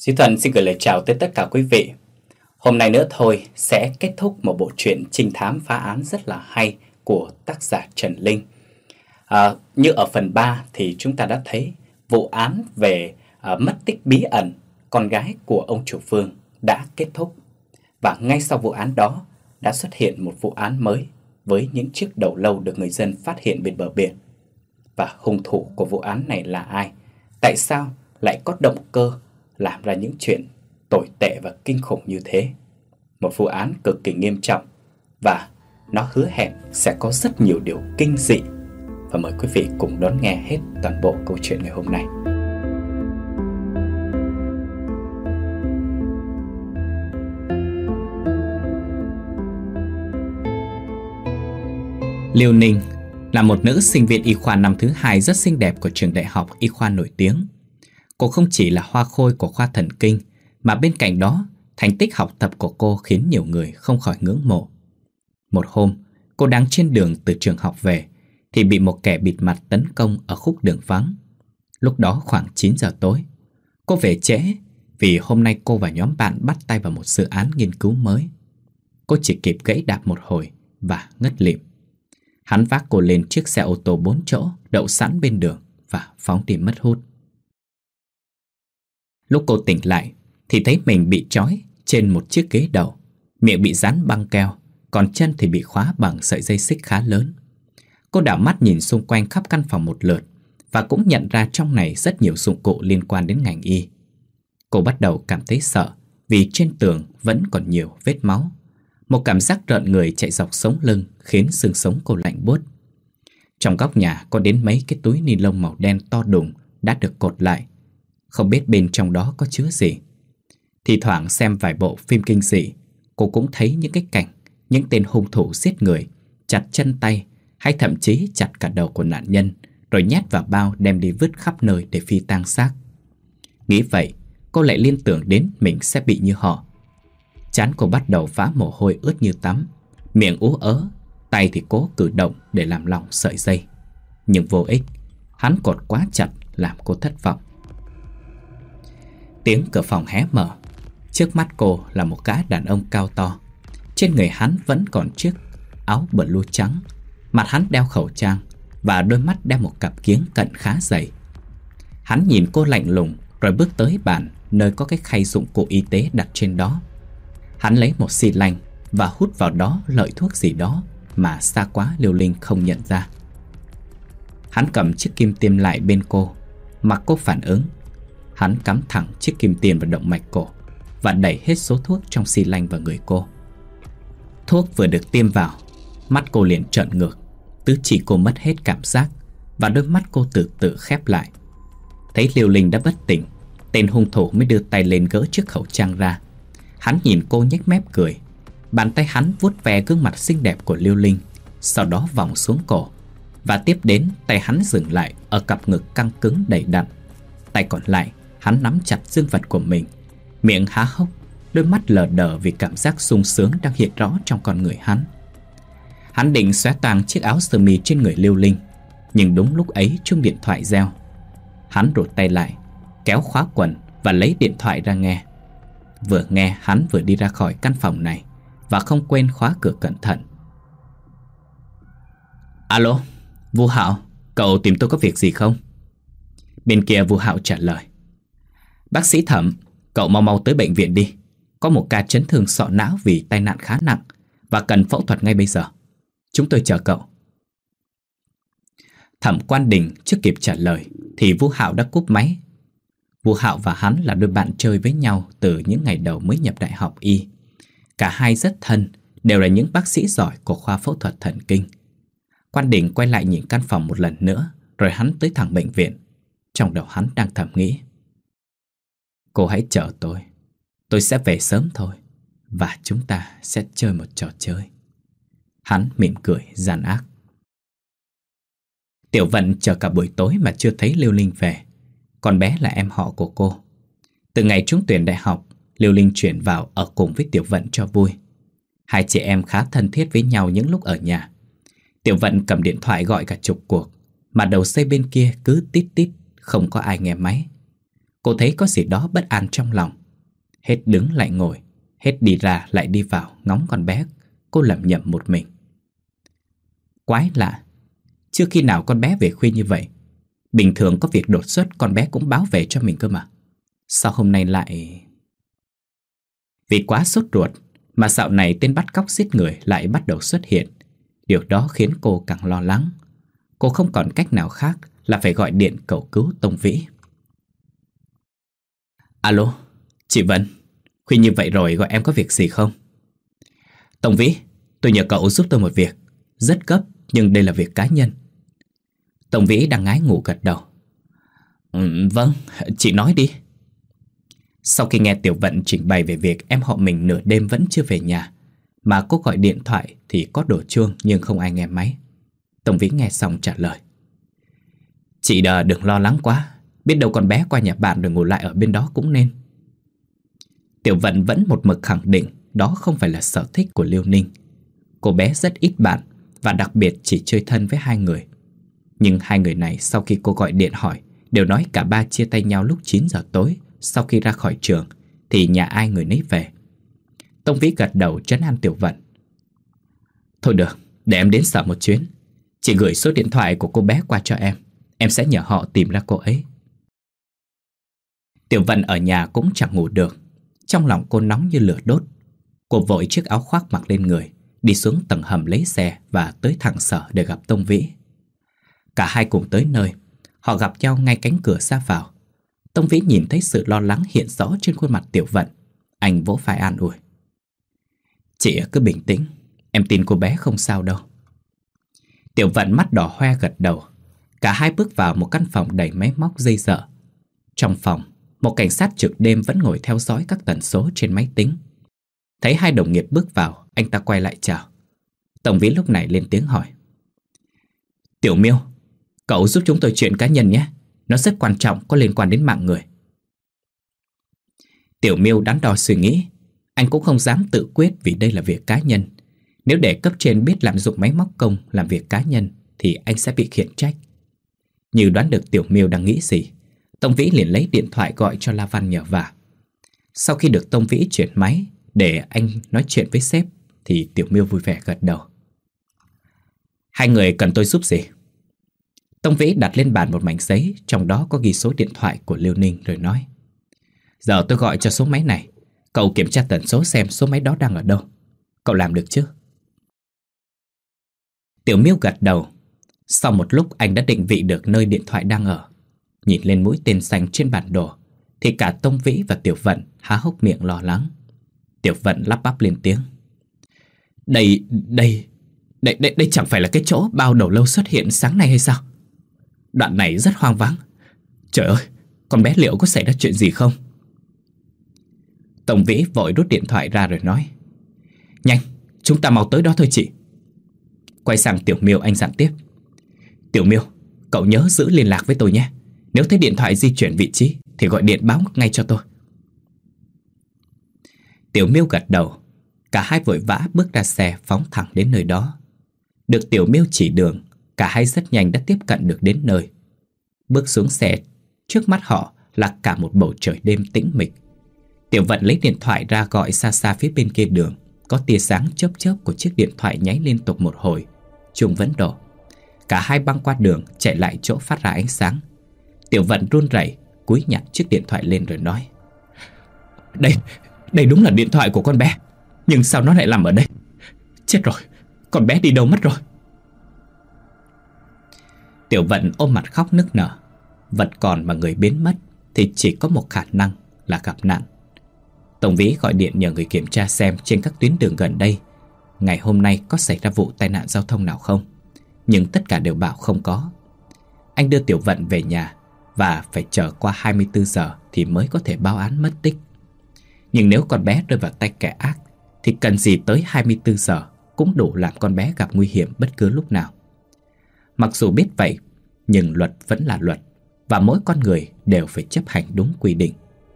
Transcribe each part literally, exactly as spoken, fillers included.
Duy Thuận xin gửi lời chào tới tất cả quý vị. Hôm nay nữa thôi sẽ kết thúc một bộ truyện trinh thám phá án rất là hay của tác giả Trần Linh. À, như ở phần ba thì chúng ta đã thấy vụ án về à, mất tích bí ẩn con gái của ông chủ Phương đã kết thúc. Và ngay sau vụ án đó đã xuất hiện một vụ án mới với những chiếc đầu lâu được người dân phát hiện bên bờ biển. Và hung thủ của vụ án này là ai? Tại sao lại có động cơ làm ra những chuyện tồi tệ và kinh khủng như thế? Một vụ án cực kỳ nghiêm trọng và nó hứa hẹn sẽ có rất nhiều điều kinh dị. Và mời quý vị cùng đón nghe hết toàn bộ câu chuyện ngày hôm nay. Liêu Ninh là một nữ sinh viên y khoa năm thứ hai rất xinh đẹp của trường đại học y khoa nổi tiếng. Cô không chỉ là hoa khôi của khoa thần kinh, mà bên cạnh đó, thành tích học tập của cô khiến nhiều người không khỏi ngưỡng mộ. Một hôm, cô đang trên đường từ trường học về, thì bị một kẻ bịt mặt tấn công ở khúc đường vắng. Lúc đó khoảng chín giờ tối. Cô về trễ vì hôm nay cô và nhóm bạn bắt tay vào một dự án nghiên cứu mới. Cô chỉ kịp gãy đạp một hồi và ngất lịm. Hắn vác cô lên chiếc xe ô tô bốn chỗ đậu sẵn bên đường và phóng đi mất hút. Lúc cô tỉnh lại thì thấy mình bị trói trên một chiếc ghế đầu, miệng bị dán băng keo, còn chân thì bị khóa bằng sợi dây xích khá lớn. Cô đảo mắt nhìn xung quanh khắp căn phòng một lượt và cũng nhận ra trong này rất nhiều dụng cụ liên quan đến ngành y. Cô bắt đầu cảm thấy sợ vì trên tường vẫn còn nhiều vết máu. Một cảm giác rợn người chạy dọc sống lưng khiến xương sống cô lạnh buốt. Trong góc nhà có đến mấy cái túi ni lông màu đen to đùng đã được cột lại. Không biết bên trong đó có chứa gì. Thì thoảng xem vài bộ phim kinh dị, cô cũng thấy những cái cảnh những tên hung thủ giết người, chặt chân tay hay thậm chí chặt cả đầu của nạn nhân, rồi nhét vào bao đem đi vứt khắp nơi để phi tang xác. Nghĩ vậy, cô lại liên tưởng đến mình sẽ bị như họ. Trán cô bắt đầu vã mồ hôi ướt như tắm, miệng ú ớ, tay thì cố cử động để làm lỏng sợi dây. Nhưng vô ích, hắn cột quá chặt làm cô thất vọng. Tiếng cửa phòng hé mở. Trước mắt cô là một gã đàn ông cao to. Trên người hắn vẫn còn chiếc áo blue trắng. Mặt hắn đeo khẩu trang và đôi mắt đeo một cặp kiếng cận khá dày. Hắn nhìn cô lạnh lùng rồi bước tới bàn nơi có cái khay dụng cụ y tế đặt trên đó. Hắn lấy một xi lanh và hút vào đó loại thuốc gì đó mà xa quá Liêu Linh không nhận ra. Hắn cầm chiếc kim tiêm lại bên cô, mặc cô phản ứng. Hắn cắm thẳng chiếc kim tiêm vào động mạch cổ và đẩy hết số thuốc trong xi lanh vào người cô. Thuốc vừa được tiêm vào, mắt cô liền trợn ngược, tứ chỉ cô mất hết cảm giác và đôi mắt cô từ từ khép lại. Thấy Liêu Linh đã bất tỉnh, tên hung thủ mới đưa tay lên gỡ chiếc khẩu trang ra. Hắn nhìn cô nhếch mép cười. Bàn tay hắn vuốt ve gương mặt xinh đẹp của Liêu Linh, sau đó vòng xuống cổ. Và tiếp đến tay hắn dừng lại ở cặp ngực căng cứng đầy đặn. Tay còn lại hắn nắm chặt dương vật của mình, miệng há hốc, đôi mắt lờ đờ vì cảm giác sung sướng đang hiện rõ trong con người hắn. Hắn định xóa toang chiếc áo sơ mi trên người Liêu Linh, nhưng đúng lúc ấy chuông điện thoại reo. Hắn rụt tay lại, kéo khóa quần và lấy điện thoại ra nghe. Vừa nghe hắn vừa đi ra khỏi căn phòng này và không quên khóa cửa cẩn thận. Alo, Vu Hạo, cậu tìm tôi có việc gì không? Bên kia Vu Hạo trả lời. Bác sĩ Thẩm, cậu mau mau tới bệnh viện đi. Có một ca chấn thương sọ não vì tai nạn khá nặng và cần phẫu thuật ngay bây giờ. Chúng tôi chờ cậu. Thẩm Quan Đình chưa kịp trả lời thì Vu Hạo đã cúp máy. Vu Hạo và hắn là đôi bạn chơi với nhau từ những ngày đầu mới nhập đại học y. Cả hai rất thân, đều là những bác sĩ giỏi của khoa phẫu thuật thần kinh. Quan Đình quay lại nhìn căn phòng một lần nữa, rồi hắn tới thẳng bệnh viện. Trong đầu hắn đang thầm nghĩ. Cô hãy chờ tôi. Tôi sẽ về sớm thôi. Và chúng ta sẽ chơi một trò chơi. Hắn mỉm cười gian ác. Tiểu Vận chờ cả buổi tối mà chưa thấy Liêu Linh về. Con bé là em họ của cô. Từ ngày trúng tuyển đại học, Liêu Linh chuyển vào ở cùng với Tiểu Vận cho vui. Hai chị em khá thân thiết với nhau những lúc ở nhà. Tiểu Vận cầm điện thoại gọi cả chục cuộc, mà đầu dây bên kia cứ tít tít, không có ai nghe máy. Cô thấy có gì đó bất an trong lòng. Hết đứng lại ngồi, hết đi ra lại đi vào ngóng con bé. Cô lẩm nhẩm một mình. Quái lạ, chưa khi nào con bé về khuya như vậy. Bình thường có việc đột xuất con bé cũng báo về cho mình cơ mà. Sao hôm nay lại... Vì quá sốt ruột mà dạo này tên bắt cóc giết người lại bắt đầu xuất hiện. Điều đó khiến cô càng lo lắng. Cô không còn cách nào khác là phải gọi điện cầu cứu Tông Vĩ. Alo, chị Vân, khuya như vậy rồi gọi em có việc gì không? Tông Vĩ, tôi nhờ cậu giúp tôi một việc. Rất gấp nhưng đây là việc cá nhân. Tông Vĩ đang ngái ngủ gật đầu. Ừ, vâng, chị nói đi. Sau khi nghe Tiểu Vận trình bày về việc em họ mình nửa đêm vẫn chưa về nhà, mà cô gọi điện thoại thì có đổ chuông nhưng không ai nghe máy, Tông Vĩ nghe xong trả lời. Chị đờ đừng lo lắng quá, biết đâu con bé qua nhà bạn rồi ngủ lại ở bên đó cũng nên. Tiểu Vận vẫn một mực khẳng định đó không phải là sở thích của Liêu Ninh. Cô bé rất ít bạn và đặc biệt chỉ chơi thân với hai người. Nhưng hai người này sau khi cô gọi điện hỏi đều nói cả ba chia tay nhau lúc chín giờ tối. Sau khi ra khỏi trường thì nhà ai người nấy về. Tông Vĩ gật đầu trấn an Tiểu Vận. Thôi được, để em đến sở một chuyến. Chị gửi số điện thoại của cô bé qua cho em. Em sẽ nhờ họ tìm ra cô ấy. Tiểu Vận ở nhà cũng chẳng ngủ được. Trong lòng cô nóng như lửa đốt. Cô vội chiếc áo khoác mặc lên người, đi xuống tầng hầm lấy xe và tới thẳng sở để gặp Tông Vĩ. Cả hai cùng tới nơi. Họ gặp nhau ngay cánh cửa ra vào. Tông Vĩ nhìn thấy sự lo lắng hiện rõ trên khuôn mặt Tiểu Vận. Anh vỗ vai an ủi. Chị cứ bình tĩnh, em tin cô bé không sao đâu. Tiểu Vận mắt đỏ hoe gật đầu. Cả hai bước vào một căn phòng đầy máy móc dây dợ. Trong phòng, một cảnh sát trực đêm vẫn ngồi theo dõi các tần số trên máy tính. Thấy hai đồng nghiệp bước vào, anh ta quay lại chào. Tông Vĩ lúc này lên tiếng hỏi. Tiểu Miêu, cậu giúp chúng tôi chuyện cá nhân nhé. Nó rất quan trọng, có liên quan đến mạng người. Tiểu Miêu đắn đo suy nghĩ. Anh cũng không dám tự quyết vì đây là việc cá nhân. Nếu để cấp trên biết lạm dụng máy móc công làm việc cá nhân thì anh sẽ bị khiển trách. Như đoán được Tiểu Miêu đang nghĩ gì, Tông Vĩ liền lấy điện thoại gọi cho La Văn nhờ vả. Sau khi được Tông Vĩ chuyển máy để anh nói chuyện với sếp thì Tiểu Miêu vui vẻ gật đầu. Hai người cần tôi giúp gì? Tông Vĩ đặt lên bàn một mảnh giấy, trong đó có ghi số điện thoại của Liêu Ninh rồi nói. Giờ tôi gọi cho số máy này, cậu kiểm tra tần số xem số máy đó đang ở đâu. Cậu làm được chứ? Tiểu Miêu gật đầu. Sau một lúc anh đã định vị được nơi điện thoại đang ở. Nhìn lên mũi tên xanh trên bản đồ thì cả Tông Vĩ và Tiểu Vận há hốc miệng lo lắng. Tiểu Vận lắp bắp lên tiếng. Đây, đây, đây, đây, đây chẳng phải là cái chỗ bao đầu lâu xuất hiện sáng nay hay sao? Đoạn này rất hoang vắng. Trời ơi, con bé liệu có xảy ra chuyện gì không? Tông Vĩ vội rút điện thoại ra rồi nói. Nhanh, chúng ta mau tới đó thôi chị. Quay sang Tiểu Miêu anh dặn tiếp. Tiểu Miêu, cậu nhớ giữ liên lạc với tôi nhé. Nếu thấy điện thoại di chuyển vị trí thì gọi điện báo ngay cho tôi. Tiểu Miêu gật đầu. Cả hai vội vã bước ra xe phóng thẳng đến nơi đó. Được Tiểu Miêu chỉ đường, cả hai rất nhanh đã tiếp cận được đến nơi. Bước xuống xe, trước mắt họ là cả một bầu trời đêm tĩnh mịch. Tiểu Vận lấy điện thoại ra gọi xa xa phía bên kia đường. Có tia sáng chớp chớp của chiếc điện thoại nháy liên tục một hồi. Chuông vẫn đổ. Cả hai băng qua đường chạy lại chỗ phát ra ánh sáng. Tiểu Vận run rẩy cúi nhặt chiếc điện thoại lên rồi nói. Đây, đây đúng là điện thoại của con bé. Nhưng sao nó lại nằm ở đây? Chết rồi, con bé đi đâu mất rồi? Tiểu Vận ôm mặt khóc nức nở. Vật còn mà người biến mất thì chỉ có một khả năng là gặp nạn. Tông Vĩ gọi điện nhờ người kiểm tra xem trên các tuyến đường gần đây ngày hôm nay có xảy ra vụ tai nạn giao thông nào không. Nhưng tất cả đều bảo không có. Anh đưa Tiểu Vận về nhà và phải chờ qua hai mươi tư giờ thì mới có thể báo án mất tích. Nhưng nếu con bé rơi vào tay kẻ ác thì cần gì tới hai mươi tư giờ cũng đủ làm con bé gặp nguy hiểm bất cứ lúc nào. Mặc dù biết vậy, nhưng luật vẫn là luật và mỗi con người đều phải chấp hành đúng quy định.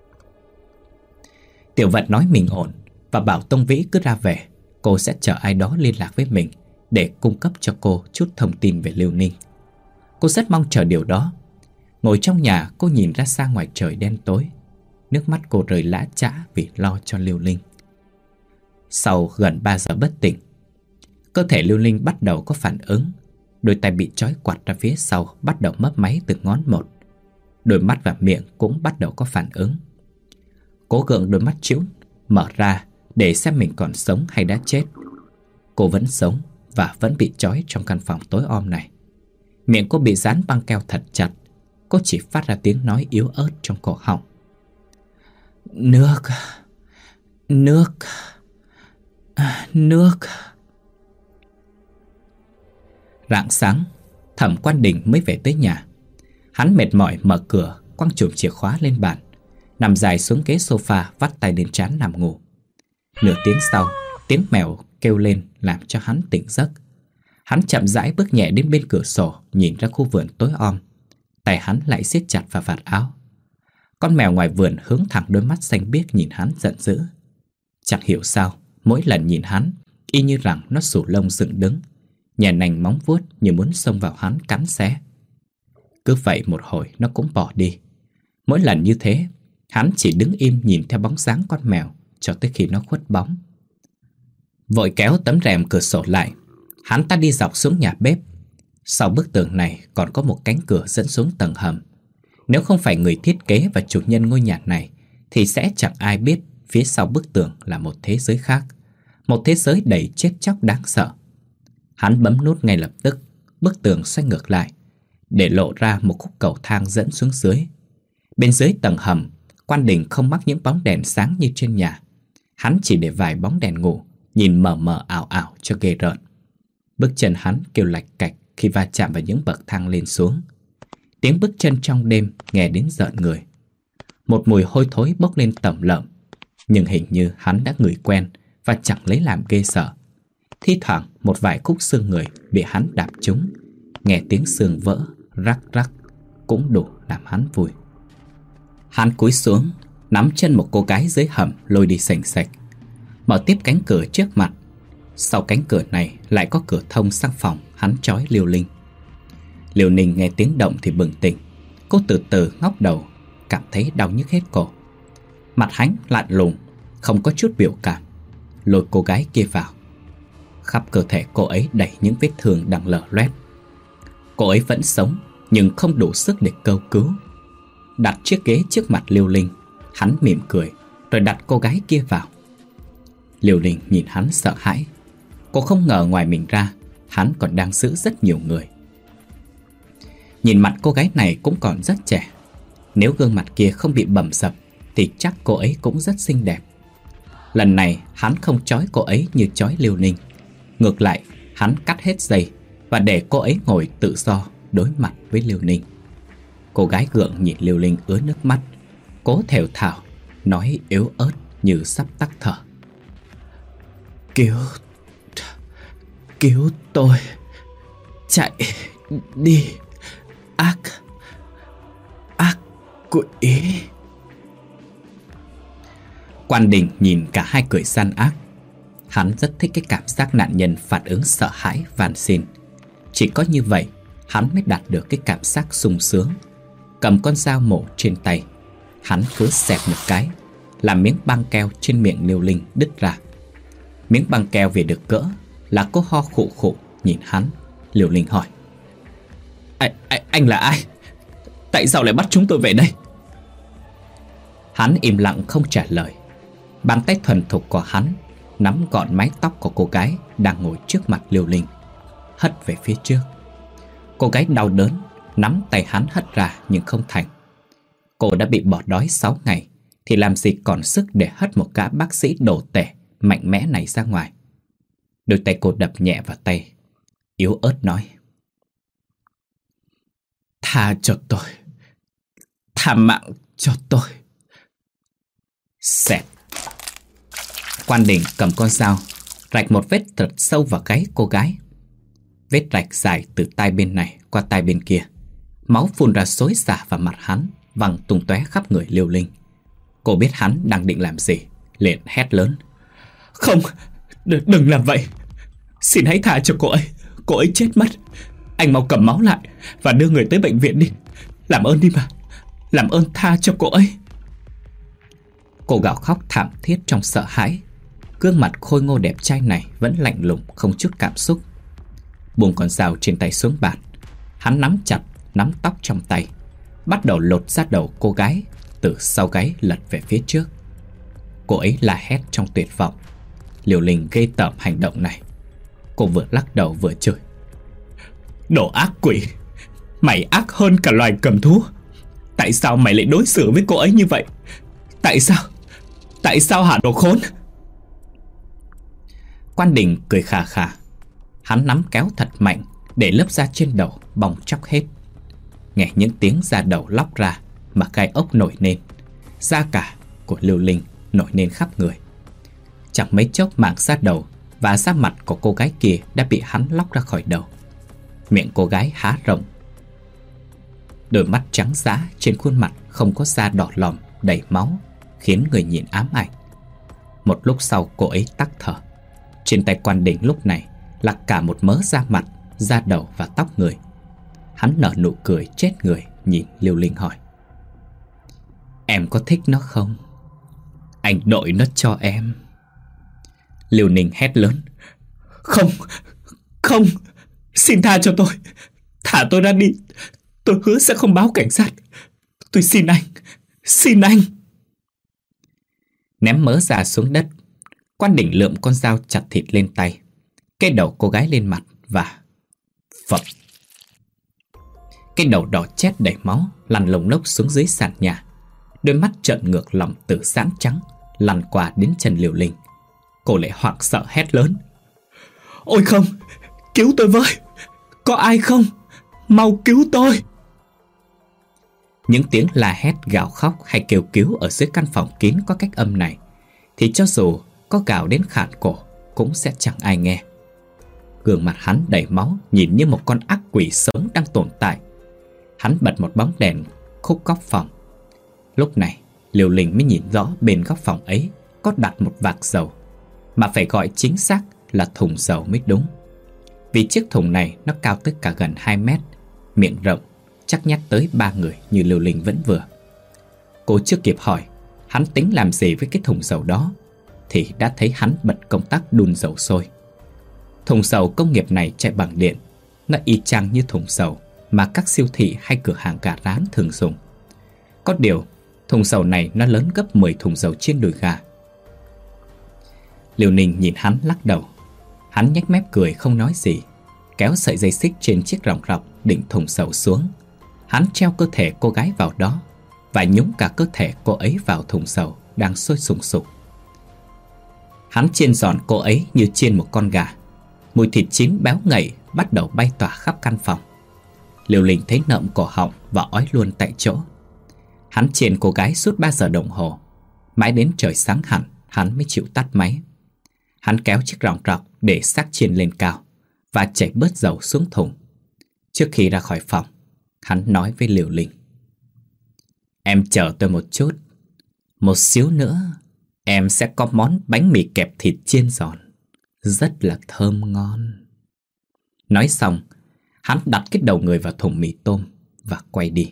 Tiểu Vận nói mình ổn và bảo Tông Vĩ cứ ra về, cô sẽ chờ ai đó liên lạc với mình để cung cấp cho cô chút thông tin về Liêu Ninh. Cô rất mong chờ điều đó. Ngồi trong nhà, cô nhìn ra xa ngoài trời đen tối. Nước mắt cô rơi lã chã vì lo cho Liêu Linh. Sau gần ba giờ bất tỉnh, cơ thể Liêu Linh bắt đầu có phản ứng. Đôi tay bị trói quặt ra phía sau bắt đầu mấp máy từng ngón một. Đôi mắt và miệng cũng bắt đầu có phản ứng. Cố gượng đôi mắt trĩu mở ra để xem mình còn sống hay đã chết. Cô vẫn sống và vẫn bị trói trong căn phòng tối om này. Miệng cô bị dán băng keo thật chặt. Cô chỉ phát ra tiếng nói yếu ớt trong cổ họng. Nước, nước, nước. Rạng sáng, Thẩm Quan Đình mới về tới nhà. Hắn mệt mỏi mở cửa, quăng chùm chìa khóa lên bàn, nằm dài xuống ghế sofa, vắt tay lên trán nằm ngủ. Nửa tiếng sau, tiếng mèo kêu lên làm cho hắn tỉnh giấc. Hắn chậm rãi bước nhẹ đến bên cửa sổ, nhìn ra khu vườn tối om. Tay hắn lại siết chặt vào vạt áo. Con mèo ngoài vườn hướng thẳng đôi mắt xanh biếc nhìn hắn giận dữ. Chẳng hiểu sao, mỗi lần nhìn hắn, y như rằng nó sù lông dựng đứng, nhè nành móng vuốt như muốn xông vào hắn cắn xé. Cứ vậy một hồi nó cũng bỏ đi. Mỗi lần như thế, hắn chỉ đứng im nhìn theo bóng dáng con mèo cho tới khi nó khuất bóng. Vội kéo tấm rèm cửa sổ lại, hắn ta đi dọc xuống nhà bếp. Sau bức tường này còn có một cánh cửa dẫn xuống tầng hầm. Nếu không phải người thiết kế và chủ nhân ngôi nhà này thì sẽ chẳng ai biết phía sau bức tường là một thế giới khác, một thế giới đầy chết chóc đáng sợ. Hắn bấm nút ngay lập tức, bức tường xoay ngược lại để lộ ra một khúc cầu thang dẫn xuống dưới. Bên dưới tầng hầm, Quan Đình không mắc những bóng đèn sáng như trên nhà. Hắn chỉ để vài bóng đèn ngủ, nhìn mờ mờ ảo ảo cho ghê rợn. Bước chân hắn kêu lạch cạch khi va chạm vào những bậc thang lên xuống. Tiếng bước chân trong đêm nghe đến rợn người. Một mùi hôi thối bốc lên tẩm lợm, nhưng hình như hắn đã ngửi quen và chẳng lấy làm ghê sợ. Thi thoảng một vài khúc xương người bị hắn đạp trúng, nghe tiếng xương vỡ rắc rắc cũng đủ làm hắn vui. Hắn cúi xuống, nắm chân một cô gái dưới hầm lôi đi sành sạch, mở tiếp cánh cửa trước mặt. Sau cánh cửa này lại có cửa thông sang phòng hắn trói Liêu Linh. Liêu Ninh nghe tiếng động thì bừng tỉnh. Cô từ từ ngóc đầu, cảm thấy đau nhức hết cổ. Mặt hắn lạnh lùng, không có chút biểu cảm, lôi cô gái kia vào. Khắp cơ thể cô ấy đầy những vết thương đang lở loét. Cô ấy vẫn sống nhưng không đủ sức để kêu cứu. Đặt chiếc ghế trước mặt Liêu Linh, hắn mỉm cười rồi đặt cô gái kia vào. Liêu Linh nhìn hắn sợ hãi. Cô không ngờ ngoài mình ra, hắn còn đang giữ rất nhiều người. Nhìn mặt cô gái này cũng còn rất trẻ. Nếu gương mặt kia không bị bầm dập thì chắc cô ấy cũng rất xinh đẹp. Lần này hắn không trói cô ấy như trói Liêu Ninh. Ngược lại, hắn cắt hết dây và để cô ấy ngồi tự do đối mặt với Liêu Ninh. Cô gái gượng nhìn Liêu Linh ứa nước mắt, cố thều thào, nói yếu ớt như sắp tắc thở. Cứu, cứu tôi, chạy đi, ác, ác quỷ. Quan Đình nhìn cả hai cười gian ác. Hắn rất thích cái cảm giác nạn nhân phản ứng sợ hãi van xin. Chỉ có như vậy hắn mới đạt được cái cảm giác sung sướng. Cầm con dao mổ trên tay, hắn cứ xẹt một cái, làm miếng băng keo trên miệng Liêu Linh đứt ra. Miếng băng keo về được cỡ là cô ho khụ khụ nhìn hắn. Liêu Linh hỏi: anh, anh, anh là ai? Tại sao lại bắt chúng tôi về đây? Hắn im lặng không trả lời. Bàn tay thuần thục của hắn nắm gọn mái tóc của cô gái đang ngồi trước mặt Liêu Linh, hất về phía trước. Cô gái đau đớn nắm tay hắn hất ra nhưng không thành. Cô đã bị bỏ đói sáu ngày thì làm gì còn sức để hất một gã bác sĩ đồ tể mạnh mẽ này ra ngoài. Đôi tay cô đập nhẹ vào tay, yếu ớt nói: Tha cho tôi, tha mạng cho tôi. Xẹt. Quan Đình cầm con dao rạch một vết thật sâu vào gáy cô gái. Vết rạch dài từ tai bên này qua tai bên kia. Máu phun ra xối xả vào mặt hắn, văng tung tóe khắp người Liêu Linh. Cô biết hắn đang định làm gì, liền hét lớn: Không, đ- đừng làm vậy. Xin hãy tha cho cô ấy, cô ấy chết mất. Anh mau cầm máu lại và đưa người tới bệnh viện đi. Làm ơn đi mà, làm ơn tha cho cô ấy. Cô gào khóc thảm thiết trong sợ hãi. Gương mặt khôi ngô đẹp trai này vẫn lạnh lùng, không chút cảm xúc. Buông con dao trên tay xuống bàn, hắn nắm chặt nắm tóc trong tay, bắt đầu lột ra đầu cô gái, từ sau gáy lật về phía trước. Cô ấy la hét trong tuyệt vọng. Liều Linh ghê tởm hành động này. Cô vừa lắc đầu vừa chửi: Đồ ác quỷ, mày ác hơn cả loài cầm thú. Tại sao mày lại đối xử với cô ấy như vậy? Tại sao? Tại sao hả đồ khốn? Quan Đình cười khà khà. Hắn nắm kéo thật mạnh để lớp da trên đầu bong tróc hết. Nghe những tiếng da đầu lóc ra mà gai ốc nổi lên. Da cả của Liều Linh nổi lên khắp người. Chẳng mấy chốc mảng da đầu và da mặt của cô gái kia đã bị hắn lóc ra khỏi đầu. Miệng cô gái há rộng, đôi mắt trắng dã trên khuôn mặt không có da đỏ lòm đầy máu, khiến người nhìn ám ảnh. Một lúc sau cô ấy tắc thở. Trên tay Quan Đình lúc này là cả một mớ da mặt, da đầu và tóc người. Hắn nở nụ cười chết người, nhìn Liều Linh hỏi: Em có thích nó không? Anh đội nó cho em. Liều Ninh hét lớn: Không, không, xin tha cho tôi. Thả tôi ra đi. Tôi hứa sẽ không báo cảnh sát. Tôi xin anh, xin anh. Ném mớ da xuống đất, Quan Đình lượm con dao chặt thịt lên tay, cái đầu cô gái lên mặt và phập. Cái đầu đỏ chét đầy máu lăn lồng lốc xuống dưới sàn nhà. Đôi mắt trợn ngược lòng tử sáng trắng lăn qua đến chân Liều Linh. Cô lại hoảng sợ hét lớn: Ôi không, cứu tôi với. Có ai không? Mau cứu tôi. Những tiếng la hét, gào khóc hay kêu cứu ở dưới căn phòng kín có cách âm này thì cho dù có gào đến khản cổ cũng sẽ chẳng ai nghe. Gương mặt hắn đầy máu, nhìn như một con ác quỷ sống đang tồn tại. Hắn bật một bóng đèn khúc góc phòng. Lúc này Liều Linh mới nhìn rõ bên góc phòng ấy có đặt một vạc dầu, mà phải gọi chính xác là thùng dầu mới đúng. Vì chiếc thùng này nó cao tới cả gần hai mét, miệng rộng, chắc nhắc tới ba người như Liều Linh vẫn vừa. Cô chưa kịp hỏi hắn tính làm gì với cái thùng dầu đó thì đã thấy hắn bật công tắc đun dầu sôi. Thùng dầu công nghiệp này chạy bằng điện. Nó y chang như thùng dầu mà các siêu thị hay cửa hàng gà rán thường dùng. Có điều thùng dầu này nó lớn gấp mười thùng dầu chiên đùi gà. Liều Ninh nhìn hắn lắc đầu. Hắn nhếch mép cười không nói gì, kéo sợi dây xích trên chiếc ròng rọc định thùng dầu xuống. Hắn treo cơ thể cô gái vào đó và nhúng cả cơ thể cô ấy vào thùng dầu đang sôi sùng sục. Hắn chiên giòn cô ấy như chiên một con gà. Mùi thịt chín béo ngậy bắt đầu bay tỏa khắp căn phòng. Liều Linh thấy nợm cổ họng và ói luôn tại chỗ. Hắn chiên cô gái suốt ba giờ đồng hồ. Mãi đến trời sáng hẳn hắn mới chịu tắt máy. Hắn kéo chiếc ròng rọc để xác chiên lên cao và chảy bớt dầu xuống thùng. Trước khi ra khỏi phòng, hắn nói với Liều Linh: Em chờ tôi một chút. Một xíu nữa em sẽ có món bánh mì kẹp thịt chiên giòn, rất là thơm ngon. Nói xong, hắn đặt cái đầu người vào thùng mì tôm và quay đi.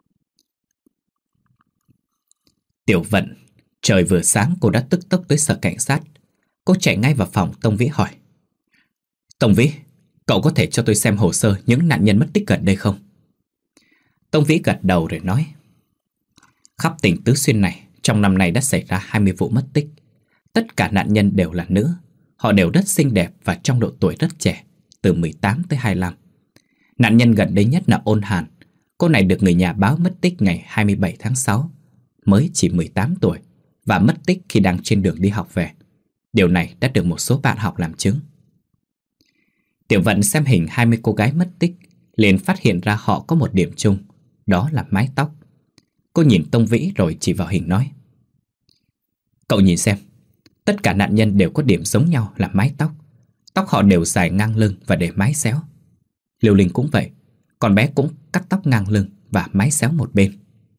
Tiểu Vận, trời vừa sáng cô đã tức tốc tới sở cảnh sát. Cô chạy ngay vào phòng Tông Vĩ hỏi: Tông Vĩ, cậu có thể cho tôi xem hồ sơ những nạn nhân mất tích gần đây không? Tông Vĩ gật đầu rồi nói: Khắp tỉnh Tứ Xuyên này, trong năm nay đã xảy ra hai mươi vụ mất tích. Tất cả nạn nhân đều là nữ. Họ đều rất xinh đẹp và trong độ tuổi rất trẻ, từ mười tám tới hai mươi lăm. Nạn nhân gần đây nhất là Ôn Hàn. Cô này được người nhà báo mất tích ngày hai mươi bảy tháng sáu, mới chỉ mười tám tuổi và mất tích khi đang trên đường đi học về. Điều này đã được một số bạn học làm chứng. Tiểu Vận xem hình hai mươi cô gái mất tích, liền phát hiện ra họ có một điểm chung, đó là mái tóc. Cô nhìn Tông Vĩ rồi chỉ vào hình nói: Cậu nhìn xem, tất cả nạn nhân đều có điểm giống nhau là mái tóc. Tóc họ đều dài ngang lưng và để mái xéo. Liều Linh cũng vậy, con bé cũng cắt tóc ngang lưng và mái xéo một bên.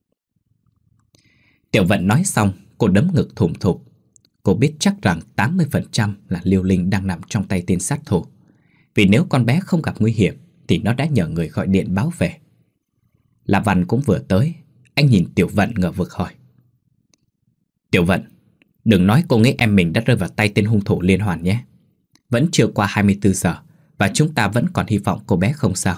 Tiểu Vận nói xong, cô đấm ngực thủm thụp. Cô biết chắc rằng tám mươi phần trăm là Liều Linh đang nằm trong tay tên sát thủ. Vì nếu con bé không gặp nguy hiểm thì nó đã nhờ người gọi điện báo về. La Văn cũng vừa tới. Anh nhìn Tiểu Vận ngờ vực hỏi: Tiểu Vận, đừng nói cô nghĩ em mình đã rơi vào tay tên hung thủ liên hoàn nhé. Vẫn chưa qua hai mươi tư giờ và chúng ta vẫn còn hy vọng cô bé không sao.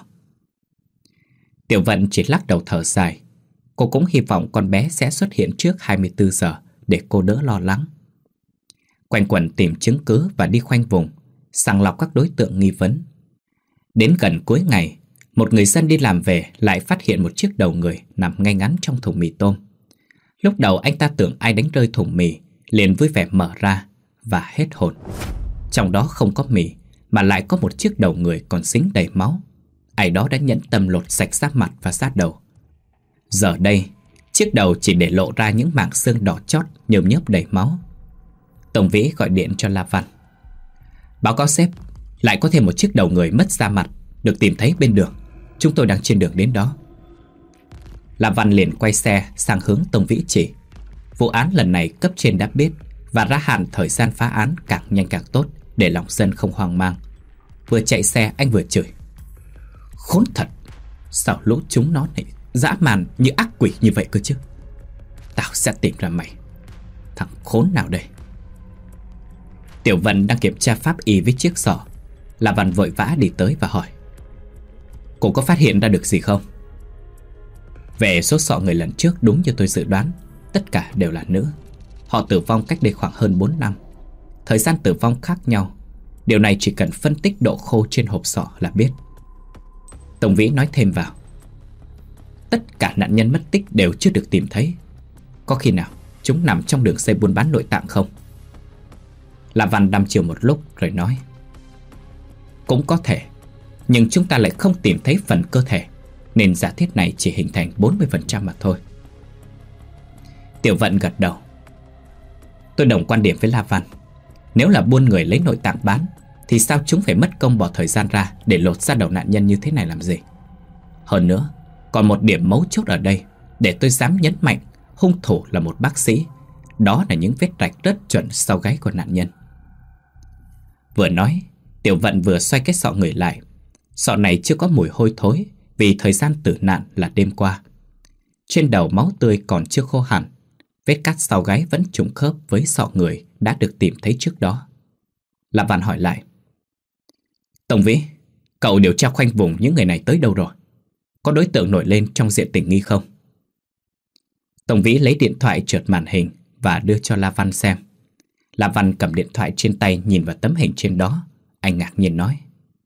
Tiểu Vận chỉ lắc đầu thở dài. Cô cũng hy vọng con bé sẽ xuất hiện trước hai mươi tư giờ để cô đỡ lo lắng. Quanh quẩn tìm chứng cứ và đi khoanh vùng, sàng lọc các đối tượng nghi vấn. Đến gần cuối ngày, một người dân đi làm về lại phát hiện một chiếc đầu người nằm ngay ngắn trong thùng mì tôm. Lúc đầu anh ta tưởng ai đánh rơi thùng mì, liền vui vẻ mở ra và hết hồn. Trong đó không có mì, mà lại có một chiếc đầu người còn dính đầy máu. Ai đó đã nhẫn tâm lột sạch sát mặt và sát đầu. Giờ đây, chiếc đầu chỉ để lộ ra những mảng xương đỏ chót nhờm nhớp đầy máu. Tổng Vĩ gọi điện cho La Văn: Báo cáo sếp, lại có thêm một chiếc đầu người mất da mặt được tìm thấy bên đường. Chúng tôi đang trên đường đến đó. La Văn liền quay xe sang hướng Tổng Vĩ chỉ. Vụ án lần này cấp trên đã biết và ra hạn thời gian phá án càng nhanh càng tốt, để lòng dân không hoang mang. Vừa chạy xe anh vừa chửi: Khốn thật, sao lũ chúng nó này dã man như ác quỷ như vậy cơ chứ. Tao sẽ tìm ra mày, thằng khốn nào đây. Tiểu Vận đang kiểm tra pháp y với chiếc sọ. La Văn vội vã đi tới và hỏi: Cô có phát hiện ra được gì không? Về số sọ người lần trước, đúng như tôi dự đoán, tất cả đều là nữ. Họ tử vong cách đây khoảng hơn bốn năm. Thời gian tử vong khác nhau. Điều này chỉ cần phân tích độ khô trên hộp sọ là biết. Tổng Vĩ nói thêm vào: Tất cả nạn nhân mất tích đều chưa được tìm thấy. Có khi nào chúng nằm trong đường dây buôn bán nội tạng không? La Văn đăm chiêu một lúc rồi nói: Cũng có thể, nhưng chúng ta lại không tìm thấy phần cơ thể, nên giả thiết này chỉ hình thành bốn mươi phần trăm mà thôi. Tiểu Vận gật đầu: Tôi đồng quan điểm với La Văn. Nếu là buôn người lấy nội tạng bán, thì sao chúng phải mất công bỏ thời gian ra để lột ra đầu nạn nhân như thế này làm gì? Hơn nữa, còn một điểm mấu chốt ở đây để tôi dám nhấn mạnh hung thủ là một bác sĩ. Đó là những vết rạch rất chuẩn sau gáy của nạn nhân. Vừa nói, Tiểu Vận vừa xoay cái sọ người lại. Sọ này chưa có mùi hôi thối vì thời gian tử nạn là đêm qua. Trên đầu máu tươi còn chưa khô hẳn. Vết cắt sau gáy vẫn trùng khớp với sọ người đã được tìm thấy trước đó. La Văn hỏi lại: Tổng Vĩ, cậu điều tra khoanh vùng những người này tới đâu rồi? Có đối tượng nổi lên trong diện tình nghi không? Tổng Vĩ lấy điện thoại trượt màn hình và đưa cho La Văn xem. La Văn cầm điện thoại trên tay nhìn vào tấm hình trên đó. Anh ngạc nhiên nói: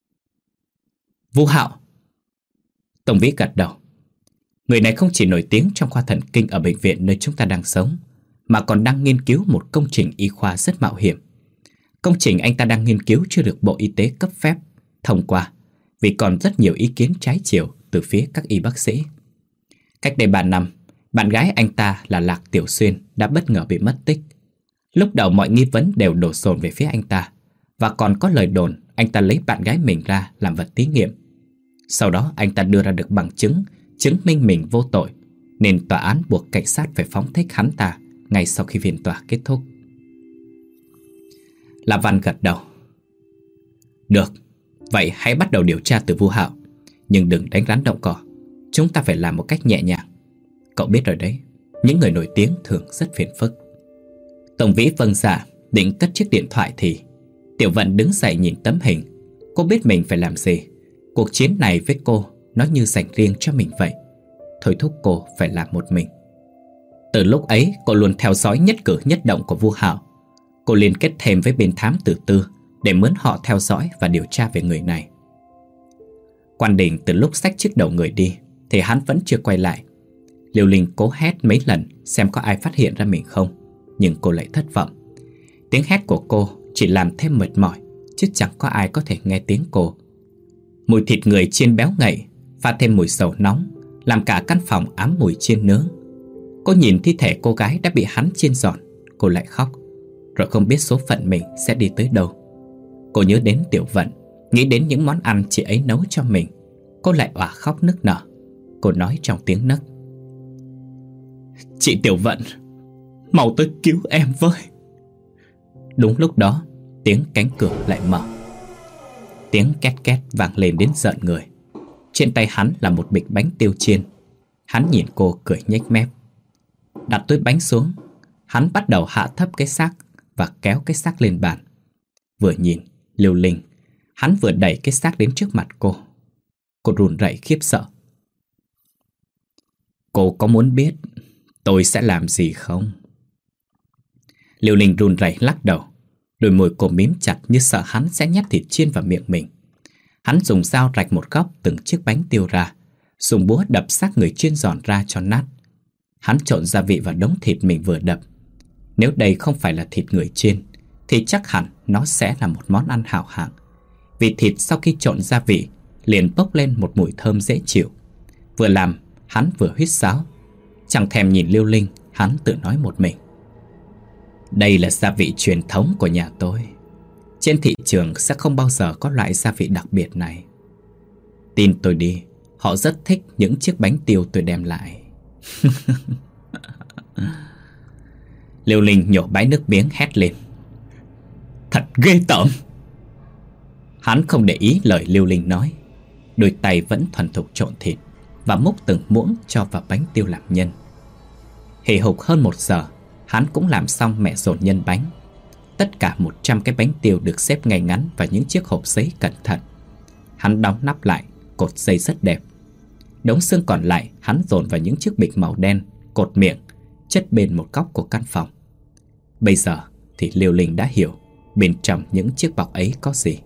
Vu Hạo. Tổng Vĩ gật đầu. Người này không chỉ nổi tiếng trong khoa thần kinh ở bệnh viện nơi chúng ta đang sống, mà còn đang nghiên cứu một công trình y khoa rất mạo hiểm. Công trình anh ta đang nghiên cứu chưa được Bộ Y tế cấp phép thông qua, vì còn rất nhiều ý kiến trái chiều từ phía các y bác sĩ. Cách đây ba năm, bạn gái anh ta là Lạc Tiểu Xuyên đã bất ngờ bị mất tích. Lúc đầu mọi nghi vấn đều đổ dồn về phía anh ta, và còn có lời đồn anh ta lấy bạn gái mình ra làm vật thí nghiệm. Sau đó anh ta đưa ra được bằng chứng chứng minh mình vô tội, nên tòa án buộc cảnh sát phải phóng thích hắn ta ngay sau khi phiên tòa kết thúc. La Văn gật đầu. Được, vậy hãy bắt đầu điều tra từ Vu Hạo, nhưng đừng đánh rắn động cỏ. Chúng ta phải làm một cách nhẹ nhàng. Cậu biết rồi đấy, những người nổi tiếng thường rất phiền phức. Tổng Vĩ vâng dạ, định cất chiếc điện thoại thì Tiểu Vận đứng dậy nhìn tấm hình. Cô biết mình phải làm gì. Cuộc chiến này với cô nó như dành riêng cho mình vậy, thôi thúc cô phải làm một mình. Từ lúc ấy cô luôn theo dõi nhất cử nhất động của Vu Hạo. Cô liên kết thêm với bên thám tử tư để mướn họ theo dõi và điều tra về người này. Quan Đình từ lúc xách chiếc đầu người đi thì hắn vẫn chưa quay lại. Liêu Linh cố hét mấy lần xem có ai phát hiện ra mình không, nhưng cô lại thất vọng. Tiếng hét của cô chỉ làm thêm mệt mỏi, chứ chẳng có ai có thể nghe tiếng cô. Mùi thịt người chiên béo ngậy pha thêm mùi dầu nóng làm cả căn phòng ám mùi chiên nướng. Cô nhìn thi thể cô gái đã bị hắn chiên giòn, cô lại khóc, rồi không biết số phận mình sẽ đi tới đâu. Cô nhớ đến Tiểu Vận, nghĩ đến những món ăn chị ấy nấu cho mình. Cô lại òa khóc nức nở. Cô nói trong tiếng nấc: Chị Tiểu Vận, mau tới cứu em với. Đúng lúc đó, tiếng cánh cửa lại mở. Tiếng két két vang lên đến rợn người. Trên tay hắn là một bịch bánh tiêu chiên. Hắn nhìn cô cười nhếch mép. Đặt túi bánh xuống, hắn bắt đầu hạ thấp cái xác và kéo cái xác lên bàn. Vừa nhìn Liêu Linh, hắn vừa đẩy cái xác đến trước mặt cô. Cô run rẩy khiếp sợ. Cô có muốn biết tôi sẽ làm gì không? Liêu Linh run rẩy lắc đầu. Đôi môi cô mím chặt như sợ hắn sẽ nhét thịt chiên vào miệng mình. Hắn dùng dao rạch một góc từng chiếc bánh tiêu ra, dùng búa đập xác người chiên giòn ra cho nát. Hắn trộn gia vị vào đống thịt mình vừa đập. Nếu đây không phải là thịt người chiên thì chắc hẳn nó sẽ là một món ăn hảo hạng. Vì thịt sau khi trộn gia vị liền bốc lên một mùi thơm dễ chịu. Vừa làm, hắn vừa huýt sáo. Chẳng thèm nhìn Liêu Linh, hắn tự nói một mình. Đây là gia vị truyền thống của nhà tôi. Trên thị trường sẽ không bao giờ có loại gia vị đặc biệt này. Tin tôi đi, họ rất thích những chiếc bánh tiêu tôi đem lại. Liêu Linh nhổ bãi nước miếng hét lên. Thật ghê tởm. Hắn không để ý lời Liêu Linh nói. Đôi tay vẫn thuần thục trộn thịt và múc từng muỗng cho vào bánh tiêu làm nhân. Hì hục hơn một giờ, hắn cũng làm xong mẹ dồn nhân bánh. Tất cả một trăm cái bánh tiêu được xếp ngay ngắn vào những chiếc hộp giấy cẩn thận. Hắn đóng nắp lại, cột dây rất đẹp. Đống xương còn lại hắn dồn vào những chiếc bịch màu đen, cột miệng, chất bên một góc của căn phòng. Bây giờ thì Liêu Linh đã hiểu bên trong những chiếc bọc ấy có gì.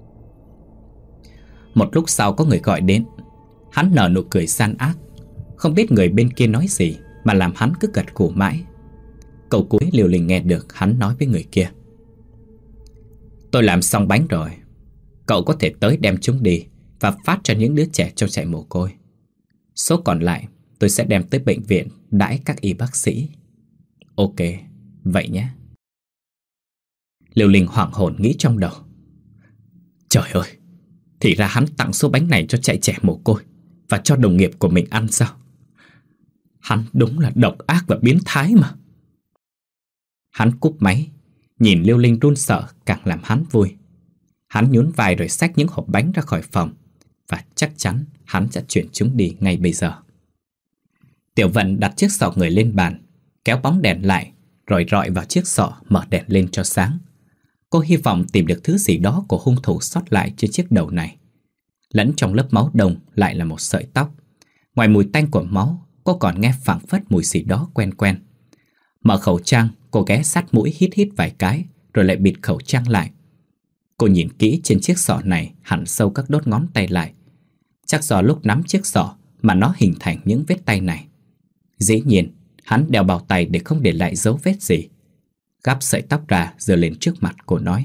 Một lúc sau có người gọi đến. Hắn nở nụ cười gian ác. Không biết người bên kia nói gì mà làm hắn cứ gật gù mãi. Câu cuối Liêu Linh nghe được hắn nói với người kia. Tôi làm xong bánh rồi. Cậu có thể tới đem chúng đi và phát cho những đứa trẻ trong trại mồ côi. Số còn lại tôi sẽ đem tới bệnh viện đãi các y bác sĩ. Ok, vậy nhé. Liêu Linh hoảng hồn nghĩ trong đầu. Trời ơi, thì ra hắn tặng số bánh này cho trại trẻ mồ côi và cho đồng nghiệp của mình ăn sao? Hắn đúng là độc ác và biến thái mà. Hắn cúp máy, nhìn Liêu Linh run sợ càng làm hắn vui. Hắn nhún vai rồi xách những hộp bánh ra khỏi phòng, và chắc chắn hắn sẽ chuyển chúng đi ngay bây giờ. Tiểu Vận đặt chiếc sọ người lên bàn, kéo bóng đèn lại, rồi rọi vào chiếc sọ mở đèn lên cho sáng. Cô hy vọng tìm được thứ gì đó của hung thủ sót lại trên chiếc đầu này. Lẫn trong lớp máu đông lại là một sợi tóc. Ngoài mùi tanh của máu, cô còn nghe phảng phất mùi gì đó quen quen. Mở khẩu trang, cô ghé sát mũi hít hít vài cái, rồi lại bịt khẩu trang lại. Cô nhìn kỹ trên chiếc sọ này hẳn sâu các đốt ngón tay lại. Chắc do lúc nắm chiếc sọ mà nó hình thành những vết tay này. Dĩ nhiên, hắn đeo bao tay để không để lại dấu vết gì. Gắp sợi tóc ra giơ lên trước mặt cô nói.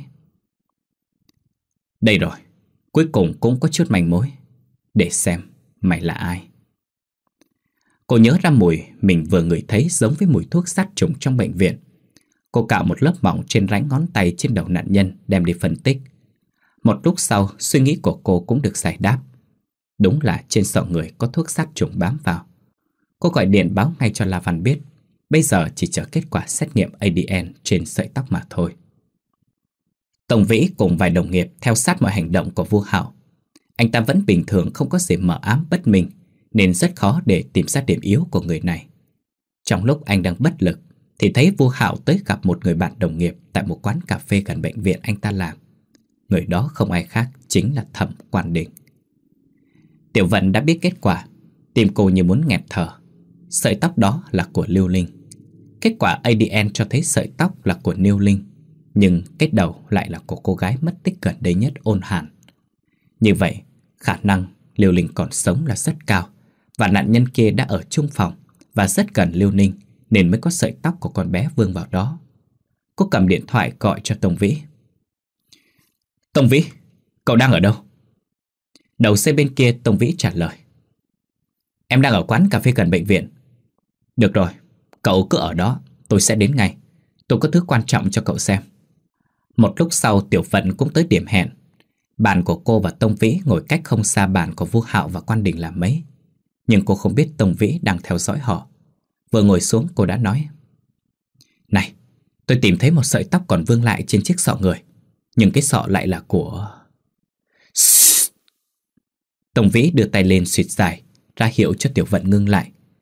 Đây rồi, cuối cùng cũng có chút manh mối. Để xem mày là ai. Cô nhớ ra mùi mình vừa ngửi thấy giống với mùi thuốc sát trùng trong bệnh viện. Cô cạo một lớp mỏng trên rãnh ngón tay trên đầu nạn nhân đem đi phân tích. Một lúc sau, suy nghĩ của cô cũng được giải đáp. Đúng là trên sọ người có thuốc sát trùng bám vào. Cô gọi điện báo ngay cho La Văn biết. Bây giờ chỉ chờ kết quả xét nghiệm a đê en trên sợi tóc mà thôi. Tổng Vĩ cùng vài đồng nghiệp theo sát mọi hành động của Vu Hạo. Anh ta vẫn bình thường, không có gì mờ ám bất minh, nên rất khó để tìm ra điểm yếu của người này. Trong lúc anh đang bất lực thì thấy Vu Hạo tới gặp một người bạn đồng nghiệp tại một quán cà phê gần bệnh viện anh ta làm. Người đó không ai khác chính là Thẩm Quan Đình. Tiểu Vận đã biết kết quả, tim cô như muốn nghẹt thở. Sợi tóc đó là của Liêu Linh. Kết quả a đê en cho thấy sợi tóc là của Liêu Linh, nhưng kết đầu lại là của cô gái mất tích gần đây nhất, Ôn Hàn. Như vậy, khả năng Liêu Linh còn sống là rất cao, và nạn nhân kia đã ở chung phòng và rất gần Liêu Linh, nên mới có sợi tóc của con bé vương vào đó. Cô cầm điện thoại gọi cho Tông Vĩ. Tông Vĩ, cậu đang ở đâu? Đầu dây bên kia Tông Vĩ trả lời. Em đang ở quán cà phê gần bệnh viện. Được rồi, cậu cứ ở đó, tôi sẽ đến ngay. Tôi có thứ quan trọng cho cậu xem. Một lúc sau Tiểu Vận cũng tới điểm hẹn. Bàn của cô và Tông Vĩ ngồi cách không xa bàn của Vu Hạo và Quan Đình là mấy. Nhưng cô không biết Tông Vĩ đang theo dõi họ. Vừa ngồi xuống cô đã nói. Này, tôi tìm thấy một sợi tóc còn vương lại trên chiếc sọ người. Nhưng cái sọ lại là của... Tông Vĩ đưa tay lên suýt dài, ra hiệu cho Tiểu Vận ngưng lại.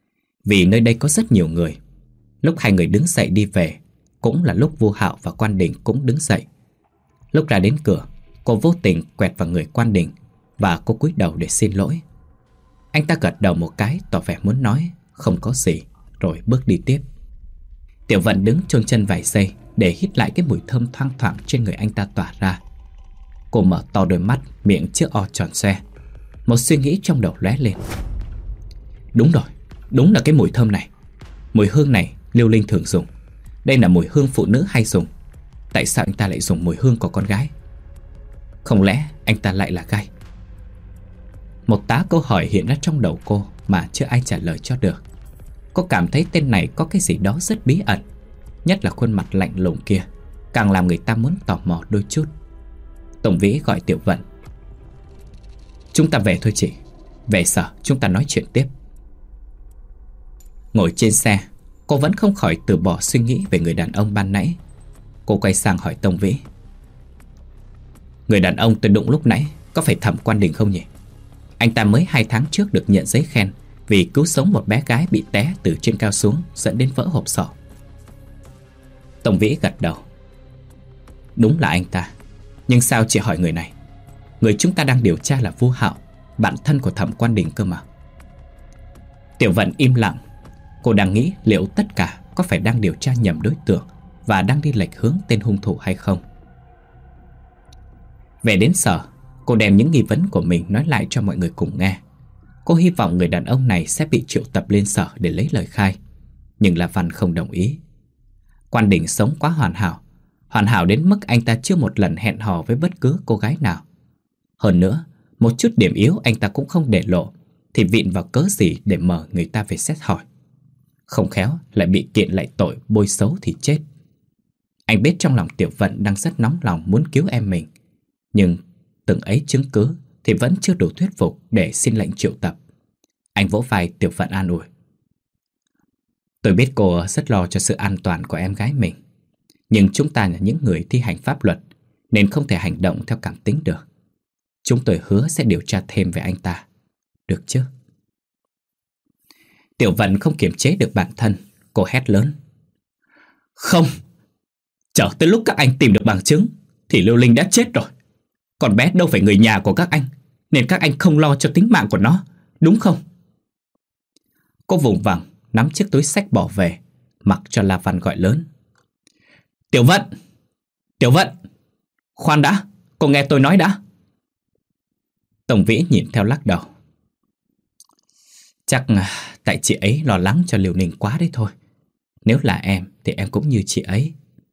Vì nơi đây có rất nhiều người. Lúc hai người đứng dậy đi về cũng là lúc Vu Hạo và Quan Đình cũng đứng dậy. Lúc ra đến cửa, cô vô tình quẹt vào người Quan Đình và cô cúi đầu để xin lỗi. Anh ta gật đầu một cái tỏ vẻ muốn nói không có gì, rồi bước đi tiếp. Tiểu Vận đứng chôn chân vài giây để hít lại cái mùi thơm thoang thoảng trên người anh ta tỏa ra. Cô mở to đôi mắt, miệng chiếc o tròn xoe. Một suy nghĩ trong đầu lóe lên. Đúng rồi, đúng là cái mùi thơm này. Mùi hương này Liêu Linh thường dùng. Đây là mùi hương phụ nữ hay dùng. Tại sao anh ta lại dùng mùi hương của con gái? Không lẽ anh ta lại là gai? Một tá câu hỏi hiện ra trong đầu cô mà chưa ai trả lời cho được. Cô cảm thấy tên này có cái gì đó rất bí ẩn. Nhất là khuôn mặt lạnh lùng kia càng làm người ta muốn tò mò đôi chút. Tổng Vĩ gọi Tiểu Vận. Chúng ta về thôi chị. Về sở chúng ta nói chuyện tiếp. Ngồi trên xe, cô vẫn không khỏi từ bỏ suy nghĩ về người đàn ông ban nãy. Cô quay sang hỏi Tông Vĩ. Người đàn ông tôi đụng lúc nãy có phải Thẩm Quan Đình không nhỉ? Anh ta mới hai tháng trước được nhận giấy khen vì cứu sống một bé gái bị té từ trên cao xuống dẫn đến vỡ hộp sọ. Tông Vĩ gật đầu. Đúng là anh ta. Nhưng sao chị hỏi người này? Người chúng ta đang điều tra là Vu Hạo, bạn thân của Thẩm Quan Đình cơ mà. Tiểu Vận im lặng. Cô đang nghĩ liệu tất cả có phải đang điều tra nhầm đối tượng và đang đi lệch hướng tên hung thủ hay không. Về đến sở, cô đem những nghi vấn của mình nói lại cho mọi người cùng nghe. Cô hy vọng người đàn ông này sẽ bị triệu tập lên sở để lấy lời khai. Nhưng La Văn không đồng ý. Quan Đình sống quá hoàn hảo. Hoàn hảo đến mức anh ta chưa một lần hẹn hò với bất cứ cô gái nào. Hơn nữa, một chút điểm yếu anh ta cũng không để lộ, thì vịn vào cớ gì để mở người ta về xét hỏi. Không khéo lại bị kiện lại tội bôi xấu thì chết. Anh biết trong lòng Tiểu Vận đang rất nóng lòng muốn cứu em mình. Nhưng từng ấy chứng cứ thì vẫn chưa đủ thuyết phục để xin lệnh triệu tập. Anh vỗ vai Tiểu Vận an ủi. Tôi biết cô rất lo cho sự an toàn của em gái mình. Nhưng chúng ta là những người thi hành pháp luật nên không thể hành động theo cảm tính được. Chúng tôi hứa sẽ điều tra thêm về anh ta. Được chứ? Tiểu Vận không kiềm chế được bản thân. Cô hét lớn. Không! Chờ tới lúc các anh tìm được bằng chứng thì Liêu Linh đã chết rồi. Còn bé đâu phải người nhà của các anh, nên các anh không lo cho tính mạng của nó, đúng không? Cô vùng vằng nắm chiếc túi xách bỏ về, mặc cho La Văn gọi lớn. Tiểu Vận! Tiểu Vận! Khoan đã, cô nghe tôi nói đã. Tổng Vĩ nhìn theo lắc đầu. Chắc tại chị ấy lo lắng cho Liêu Ninh quá đấy thôi. Nếu là em thì em cũng như chị ấy.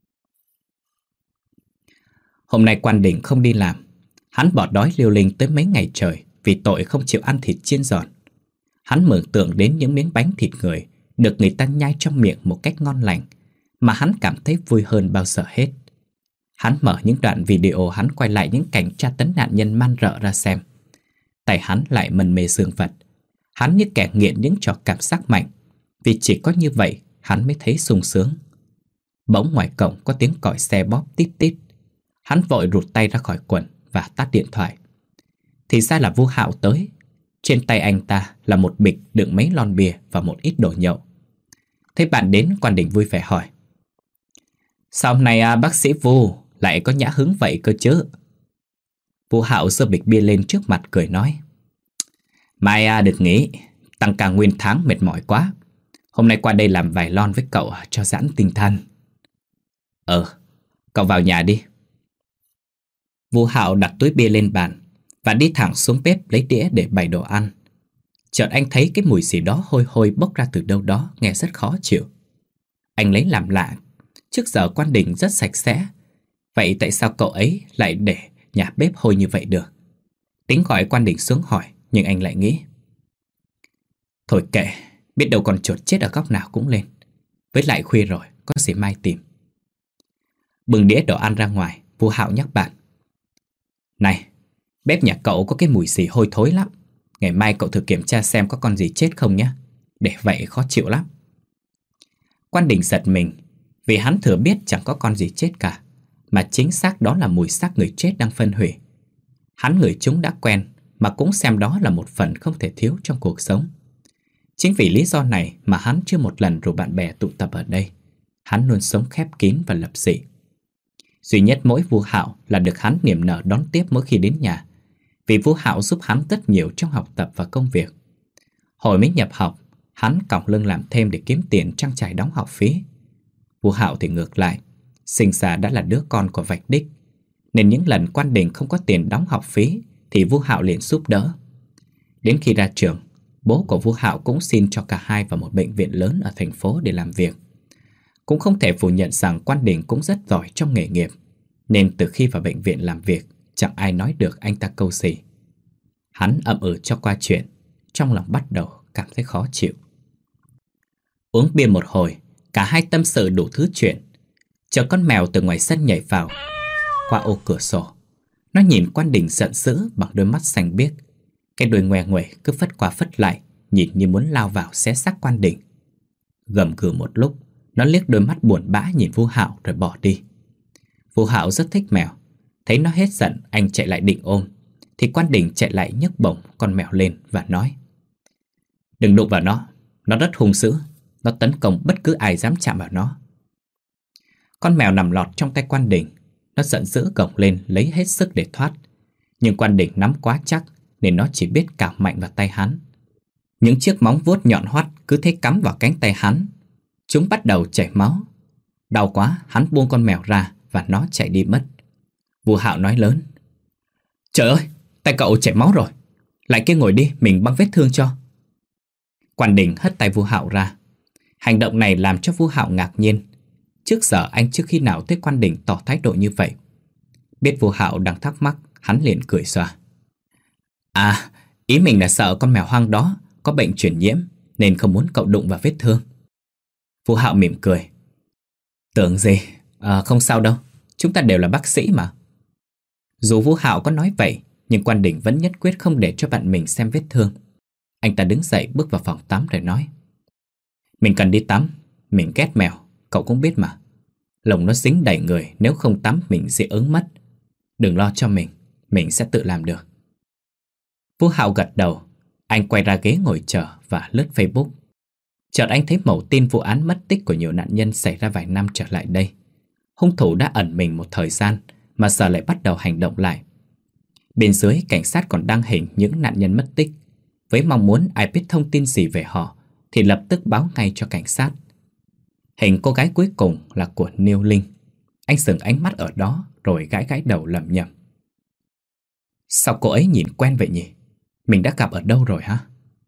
Hôm nay Quan Đình không đi làm. Hắn bỏ đói Liêu Linh tới mấy ngày trời vì tội không chịu ăn thịt chiên giòn. Hắn mường tượng đến những miếng bánh thịt người được người ta nhai trong miệng một cách ngon lành, mà hắn cảm thấy vui hơn bao giờ hết. Hắn mở những đoạn video hắn quay lại những cảnh tra tấn nạn nhân man rợ ra xem. Tay hắn lại mân mê dương vật. Hắn như kẻ nghiện những trò cảm giác mạnh, vì chỉ có như vậy hắn mới thấy sung sướng. Bỗng ngoài cổng có tiếng còi xe bóp tít tít. Hắn vội rụt tay ra khỏi quần và tắt điện thoại. Thì ra là Vu Hạo tới. Trên tay anh ta là một bịch đựng mấy lon bia và một ít đồ nhậu. Thấy bạn đến, Quan Đình vui vẻ hỏi. Sao hôm nay à, bác sĩ Vu lại có nhã hứng vậy cơ chứ? Vu Hạo giơ bịch bia lên trước mặt cười nói. Mai à, được nghỉ, tăng ca nguyên tháng mệt mỏi quá. Hôm nay qua đây làm vài lon với cậu cho giãn tinh thần. Ờ, cậu vào nhà đi. Vu Hạo đặt túi bia lên bàn và đi thẳng xuống bếp lấy đĩa để bày đồ ăn. Chợt anh thấy cái mùi gì đó hôi hôi bốc ra từ đâu đó, nghe rất khó chịu. Anh lấy làm lạ, trước giờ Quan Đình rất sạch sẽ. Vậy tại sao cậu ấy lại để nhà bếp hôi như vậy được? Tính gọi Quan Đình xuống hỏi, nhưng anh lại nghĩ. Thôi kệ, biết đâu còn chuột chết ở góc nào cũng lên. Với lại khuya rồi, có gì mai tìm. Bưng đĩa đồ ăn ra ngoài, Vu Hạo nhắc bạn. Này, bếp nhà cậu có cái mùi xì hôi thối lắm. Ngày mai cậu thử kiểm tra xem có con gì chết không nhé. Để vậy khó chịu lắm. Quan Đình giật mình, vì hắn thừa biết chẳng có con gì chết cả, mà chính xác đó là mùi xác người chết đang phân hủy. Hắn người chúng đã quen, mà cũng xem đó là một phần không thể thiếu trong cuộc sống. Chính vì lý do này mà hắn chưa một lần rủ bạn bè tụ tập ở đây. Hắn luôn sống khép kín và lập dị. Duy nhất mỗi Vu Hạo là được hắn niềm nở đón tiếp mỗi khi đến nhà, vì Vu Hạo giúp hắn rất nhiều trong học tập và công việc. Hồi mới nhập học, hắn còng lưng làm thêm để kiếm tiền trang trải đóng học phí. Vu Hạo thì ngược lại, sinh ra đã là đứa con của Vạch Đích, nên những lần Quan Đình không có tiền đóng học phí thì Vu Hạo liền giúp đỡ. Đến khi ra trường, bố của Vu Hạo cũng xin cho cả hai vào một bệnh viện lớn ở thành phố để làm việc. Cũng không thể phủ nhận rằng Quan Đình cũng rất giỏi trong nghề nghiệp, nên từ khi vào bệnh viện làm việc, chẳng ai nói được anh ta câu gì. Hắn ậm ừ cho qua chuyện, trong lòng bắt đầu cảm thấy khó chịu. Uống bia một hồi, cả hai tâm sự đủ thứ chuyện. Chờ con mèo từ ngoài sân nhảy vào qua ô cửa sổ. Nó nhìn Quan Đình giận dữ bằng đôi mắt xanh biếc. Cái đuôi ngoe nguẩy cứ phất qua phất lại, nhìn như muốn lao vào xé xác Quan Đình. Gầm gừ một lúc, nó liếc đôi mắt buồn bã nhìn Vu Hạo rồi bỏ đi. Vu Hạo rất thích mèo. Thấy nó hết giận, anh chạy lại định ôm, thì Quan Đình chạy lại nhấc bổng con mèo lên và nói: "Đừng đụng vào nó, nó rất hung dữ. Nó tấn công bất cứ ai dám chạm vào nó." Con mèo nằm lọt trong tay Quan Đình. Nó giận dữ gồng lên lấy hết sức để thoát, nhưng Quan Đình nắm quá chắc nên nó chỉ biết cào mạnh vào tay hắn. Những chiếc móng vuốt nhọn hoắt cứ thế cắm vào cánh tay hắn. Chúng bắt đầu chảy máu. Đau quá, hắn buông con mèo ra và nó chạy đi mất. Vu Hạo nói lớn: "Trời ơi, tay cậu chảy máu rồi. Lại kia ngồi đi, mình băng vết thương cho." Quan Đình hất tay Vu Hạo ra. Hành động này làm cho Vu Hạo ngạc nhiên. Trước giờ anh chưa khi nào thấy Quan Đình tỏ thái độ như vậy. Biết Vu Hạo đang thắc mắc, hắn liền cười xòa: "À, ý mình là sợ con mèo hoang đó có bệnh truyền nhiễm nên không muốn cậu đụng vào vết thương." Vu Hạo mỉm cười: "Tưởng gì, à, không sao đâu, chúng ta đều là bác sĩ mà." Dù Vu Hạo có nói vậy, nhưng Quan Đình vẫn nhất quyết không để cho bạn mình xem vết thương. Anh ta đứng dậy bước vào phòng tắm rồi nói: "Mình cần đi tắm, mình ghét mèo, cậu cũng biết mà. Lông nó dính đầy người, nếu không tắm mình sẽ ớn mất. Đừng lo cho mình, mình sẽ tự làm được." Vu Hạo gật đầu. Anh quay ra ghế ngồi chờ và lướt Facebook. Chợt anh thấy mẩu tin vụ án mất tích của nhiều nạn nhân xảy ra vài năm trở lại đây. Hung thủ đã ẩn mình một thời gian mà giờ lại bắt đầu hành động lại. Bên dưới, cảnh sát còn đăng hình những nạn nhân mất tích, với mong muốn ai biết thông tin gì về họ thì lập tức báo ngay cho cảnh sát. Hình cô gái cuối cùng là của Niêu Linh. Anh dừng ánh mắt ở đó rồi gãi gãi đầu lẩm nhẩm: "Sao cô ấy nhìn quen vậy nhỉ? Mình đã gặp ở đâu rồi hả?"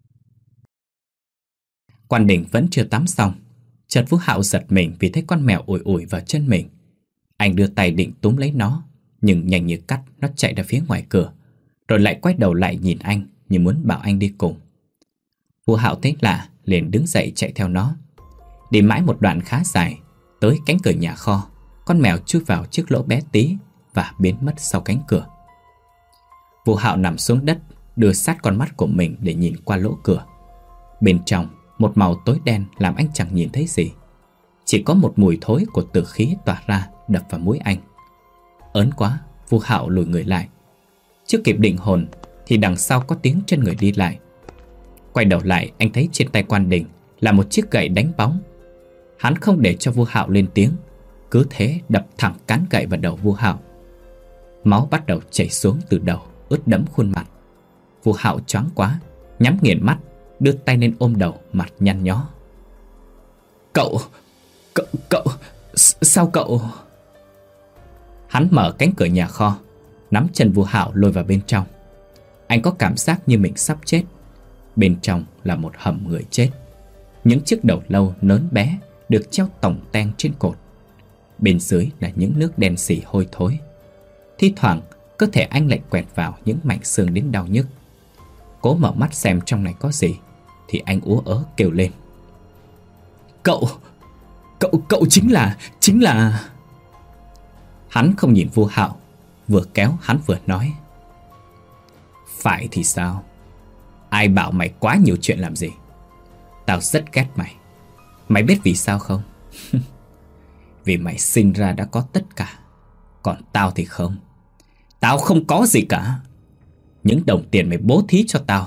Quan Đình vẫn chưa tắm xong. Chợt Vu Hạo giật mình vì thấy con mèo ủi ủi vào chân mình. Anh đưa tay định túm lấy nó, nhưng nhanh như cắt nó chạy ra phía ngoài cửa, rồi lại quay đầu lại nhìn anh như muốn bảo anh đi cùng. Vu Hạo thấy lạ liền đứng dậy chạy theo nó. Đi mãi một đoạn khá dài, tới cánh cửa nhà kho, con mèo chui vào chiếc lỗ bé tí và biến mất sau cánh cửa. Vu Hạo nằm xuống đất, đưa sát con mắt của mình để nhìn qua lỗ cửa. Bên trong, một màu tối đen làm anh chẳng nhìn thấy gì. Chỉ có một mùi thối của tử khí tỏa ra đập vào mũi anh. Ớn quá, Vu Hạo lùi người lại. Chưa kịp định hồn thì đằng sau có tiếng chân người đi lại. Quay đầu lại, anh thấy trên tay Quan Đình là một chiếc gậy đánh bóng. Hắn không để cho Vu Hạo lên tiếng, cứ thế đập thẳng cán gậy vào đầu Vu Hạo. Máu bắt đầu chảy xuống từ đầu, ướt đẫm khuôn mặt. Vu Hạo choáng quá, nhắm nghiền mắt, đưa tay lên ôm đầu, mặt nhăn nhó. Cậu, cậu, cậu, sao cậu? Hắn mở cánh cửa nhà kho, nắm chân Vu Hạo lôi vào bên trong. Anh có cảm giác như mình sắp chết. Bên trong là một hầm người chết. Những chiếc đầu lâu lớn bé được treo tòng teng trên cột. Bên dưới là những nước đen xỉ hôi thối. Thi thoảng cơ thể anh lại quẹt vào những mảnh xương đến đau nhức. Cố mở mắt xem trong này có gì thì anh úa ớ kêu lên. Cậu, cậu, cậu chính là, chính là... Hắn không nhìn Vu Hạo, vừa kéo hắn vừa nói. Phải thì sao? Ai bảo mày quá nhiều chuyện làm gì? Tao rất ghét mày. Mày biết vì sao không? Vì mày sinh ra đã có tất cả, còn tao thì không. Tao không có gì cả. Những đồng tiền mày bố thí cho tao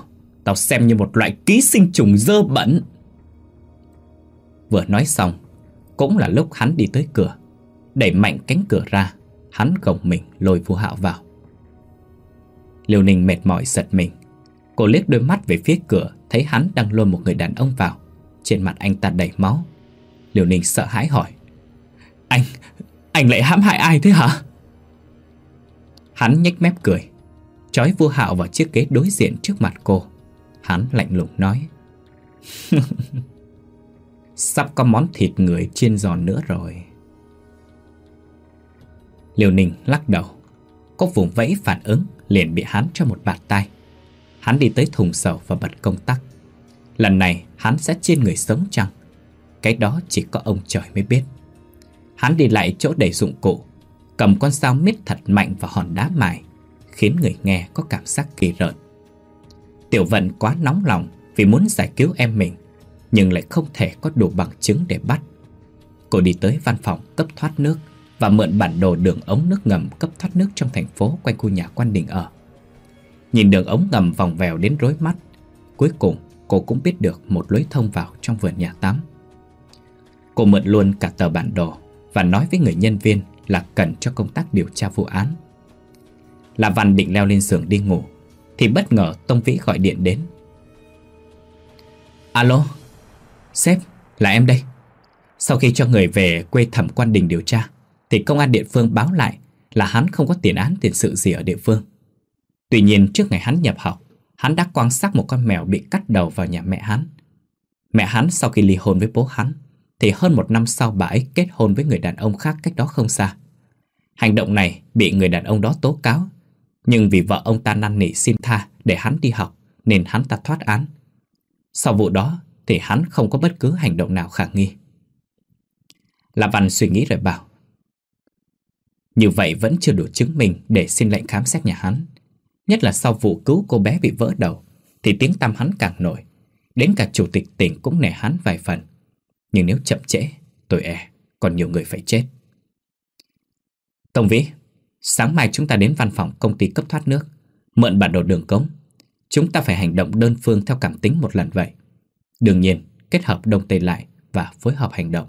tao xem như một loại ký sinh trùng dơ bẩn. Vừa nói xong, cũng là lúc hắn đi tới cửa, đẩy mạnh cánh cửa ra. Hắn gồng mình lôi Vu Hạo vào. Liêu Ninh mệt mỏi giật mình. Cô liếc đôi mắt về phía cửa, thấy hắn đang lôi một người đàn ông vào. Trên mặt anh ta đầy máu. Liêu Ninh sợ hãi hỏi: Anh, anh lại hãm hại ai thế hả? Hắn nhếch mép cười, trói Vu Hạo vào chiếc ghế đối diện trước mặt cô. Hắn lạnh lùng nói: Sắp có món thịt người chiên giòn nữa rồi. Liêu Ninh lắc đầu. Cô vùng vẫy phản ứng, liền bị hắn cho một bạt tai. Hắn đi tới thùng sầu và bật công tắc. Lần này hắn sẽ chiên người sống chăng? Cái đó chỉ có ông trời mới biết. Hắn đi lại chỗ đầy dụng cụ, cầm con dao miết thật mạnh vào hòn đá mài, khiến người nghe có cảm giác kỳ rợn. Tiểu Vận quá nóng lòng vì muốn giải cứu em mình, nhưng lại không thể có đủ bằng chứng để bắt. Cô đi tới văn phòng cấp thoát nước và mượn bản đồ đường ống nước ngầm cấp thoát nước trong thành phố quanh khu nhà Quan Đình ở. Nhìn đường ống ngầm vòng vèo đến rối mắt, cuối cùng cô cũng biết được một lối thông vào trong vườn nhà tắm. Cô mượn luôn cả tờ bản đồ và nói với người nhân viên là cần cho công tác điều tra vụ án. La Văn định leo lên giường đi ngủ thì bất ngờ Tông Vĩ gọi điện đến. Alo, sếp, là em đây. Sau khi cho người về quê Thẩm Quan Đình điều tra thì công an địa phương báo lại là hắn không có tiền án tiền sự gì ở địa phương. Tuy nhiên trước ngày hắn nhập học, hắn đã quăng xác một con mèo bị cắt đầu vào nhà mẹ hắn. Mẹ hắn sau khi ly hôn với bố hắn thì hơn một năm sau bà ấy kết hôn với người đàn ông khác cách đó không xa. Hành động này bị người đàn ông đó tố cáo, nhưng vì vợ ông ta năn nỉ xin tha để hắn đi học nên hắn ta thoát án. Sau vụ đó thì hắn không có bất cứ hành động nào khả nghi. La Văn suy nghĩ rồi bảo: Như vậy vẫn chưa đủ chứng minh để xin lệnh khám xét nhà hắn. Nhất là sau vụ cứu cô bé bị vỡ đầu thì tiếng tăm hắn càng nổi. Đến cả chủ tịch tỉnh cũng nể hắn vài phần. Nhưng nếu chậm trễ, tôi e còn nhiều người phải chết. Tông Vĩ, sáng mai chúng ta đến văn phòng công ty cấp thoát nước, mượn bản đồ đường cống. Chúng ta phải hành động đơn phương theo cảm tính một lần vậy. Đương nhiên, kết hợp đông tây lại và phối hợp hành động.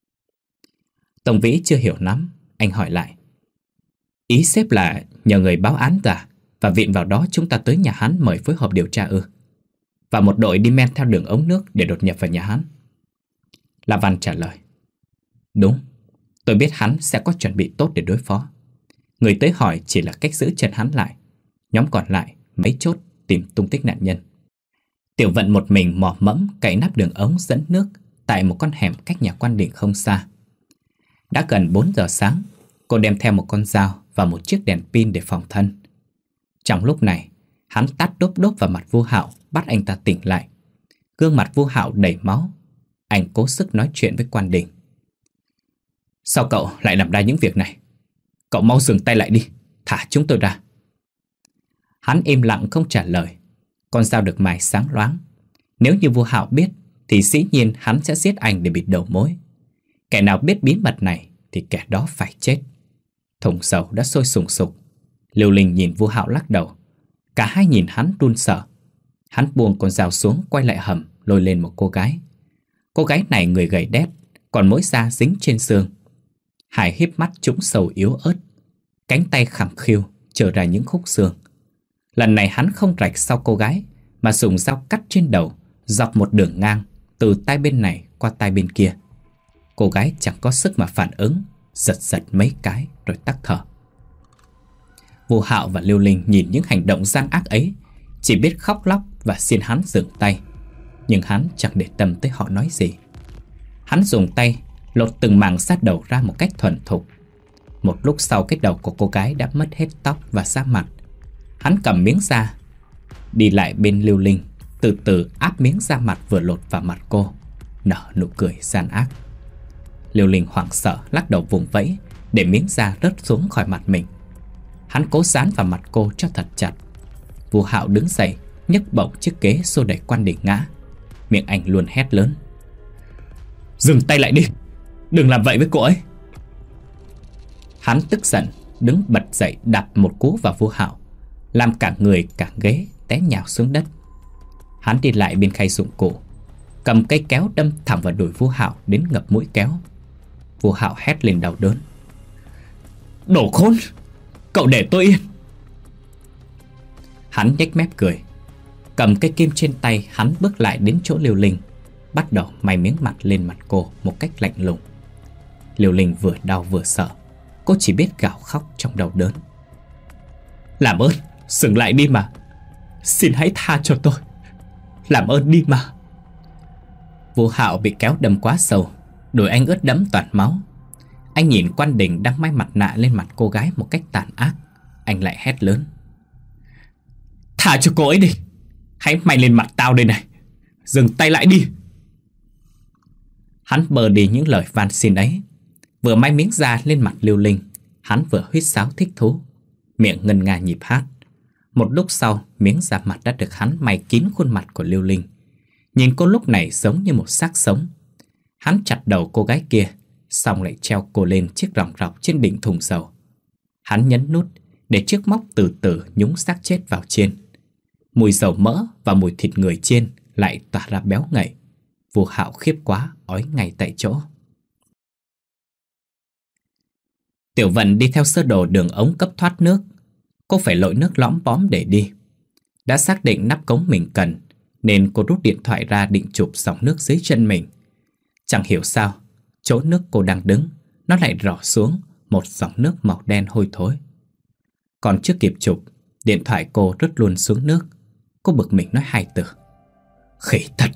Tông Vĩ chưa hiểu lắm, anh hỏi lại: Ý sếp là nhờ người báo án ra và viện vào đó chúng ta tới nhà hắn mời phối hợp điều tra ư? Và một đội đi men theo đường ống nước để đột nhập vào nhà hắn. La Văn trả lời: Đúng, tôi biết hắn sẽ có chuẩn bị tốt để đối phó. Người tới hỏi chỉ là cách giữ chân hắn lại. Nhóm còn lại mấy chốt tìm tung tích nạn nhân. Tiểu Vận một mình mò mẫm cậy nắp đường ống dẫn nước tại một con hẻm cách nhà Quan Đình không xa. Đã gần bốn giờ sáng, cô đem theo một con dao và một chiếc đèn pin để phòng thân. Trong lúc này, hắn tát đốp đốp vào mặt Vu Hạo, bắt anh ta tỉnh lại. Gương mặt Vu Hạo đầy máu. Anh cố sức nói chuyện với Quan Đình. Sao cậu lại làm ra những việc này? Cậu mau dừng tay lại đi, thả chúng tôi ra. Hắn im lặng không trả lời. Con dao được mài sáng loáng. Nếu như Vu Hạo biết thì dĩ nhiên hắn sẽ giết anh để bịt đầu mối. Kẻ nào biết bí mật này thì kẻ đó phải chết. Thùng dầu đã sôi sùng sục. Liêu Linh nhìn Vu Hạo lắc đầu. Cả hai nhìn hắn run sợ. Hắn buông con dao xuống, quay lại hầm, lôi lên một cô gái. Cô gái này người gầy đét, còn mỗi da dính trên xương. Hải híp mắt trũng sầu yếu ớt, cánh tay khẳng khiu trở ra những khúc xương. Lần này hắn không rạch sau cô gái, mà dùng dao cắt trên đầu, dọc một đường ngang từ tai bên này qua tai bên kia. Cô gái chẳng có sức mà phản ứng, giật giật mấy cái rồi tắc thở. Vu Hạo và Liêu Linh nhìn những hành động gian ác ấy, chỉ biết khóc lóc và xin hắn dừng tay. Nhưng hắn chẳng để tâm tới họ nói gì. Hắn dùng tay lột từng mảng sát đầu ra một cách thuần thục. Một lúc sau, cái đầu của cô gái đã mất hết tóc và da mặt. Hắn cầm miếng da, đi lại bên Liêu Linh, từ từ áp miếng da mặt vừa lột vào mặt cô, nở nụ cười gian ác. Liêu Linh hoảng sợ lắc đầu vùng vẫy để miếng da rớt xuống khỏi mặt mình. Hắn cố dán vào mặt cô cho thật chặt. Vu Hạo đứng dậy, nhấc bổng chiếc ghế xô đẩy Quan Đình ngã. Miệng anh luôn hét lớn: Dừng tay lại đi, đừng làm vậy với cô ấy. Hắn tức giận đứng bật dậy, đạp một cú vào Vu Hạo, làm cả người cả ghế té nhào xuống đất. Hắn đi lại bên khay dụng cụ, cầm cây kéo đâm thẳng vào đùi Vu Hạo đến ngập mũi kéo. Vu Hạo hét lên đau đớn. Đồ khốn! Cậu để tôi yên! Hắn nhếch mép cười, cầm cây kim trên tay. Hắn bước lại đến chỗ Liêu Linh, bắt đầu may miếng mặt lên mặt cô một cách lạnh lùng. Liêu Linh vừa đau vừa sợ, cô chỉ biết gào khóc trong đau đớn. Làm ơn, dừng lại đi mà. Xin hãy tha cho tôi. Làm ơn đi mà. Vu Hạo bị kéo đâm quá sâu, đôi anh ướt đẫm toàn máu. Anh nhìn Quan Đình đang may mặt nạ lên mặt cô gái một cách tàn ác. Anh lại hét lớn. Thả cho cô ấy đi. Hãy may lên mặt tao đây này. Dừng tay lại đi. Hắn bờ đi những lời van xin ấy. Vừa may miếng da lên mặt Liêu Linh, hắn vừa huýt sáo thích thú, miệng ngân nga nhịp hát. Một lúc sau, miếng da mặt đã được hắn may kín khuôn mặt của Liêu Linh. Nhìn cô lúc này giống như một xác sống. Hắn chặt đầu cô gái kia, xong lại treo cô lên chiếc ròng rọc trên đỉnh thùng dầu. Hắn nhấn nút để chiếc móc từ từ nhúng xác chết vào trên. Mùi dầu mỡ và mùi thịt người trên lại tỏa ra béo ngậy. Vu Hạo khiếp quá, ói ngay tại chỗ. Tiểu Vận đi theo sơ đồ đường ống cấp thoát nước. Cô phải lội nước lõm bóm để đi. Đã xác định nắp cống mình cần, nên cô rút điện thoại ra định chụp dòng nước dưới chân mình. Chẳng hiểu sao, chỗ nước cô đang đứng, nó lại rỏ xuống một dòng nước màu đen hôi thối. Còn chưa kịp chụp, điện thoại cô rớt luôn xuống nước. Cô bực mình nói hai từ. Khỉ thật!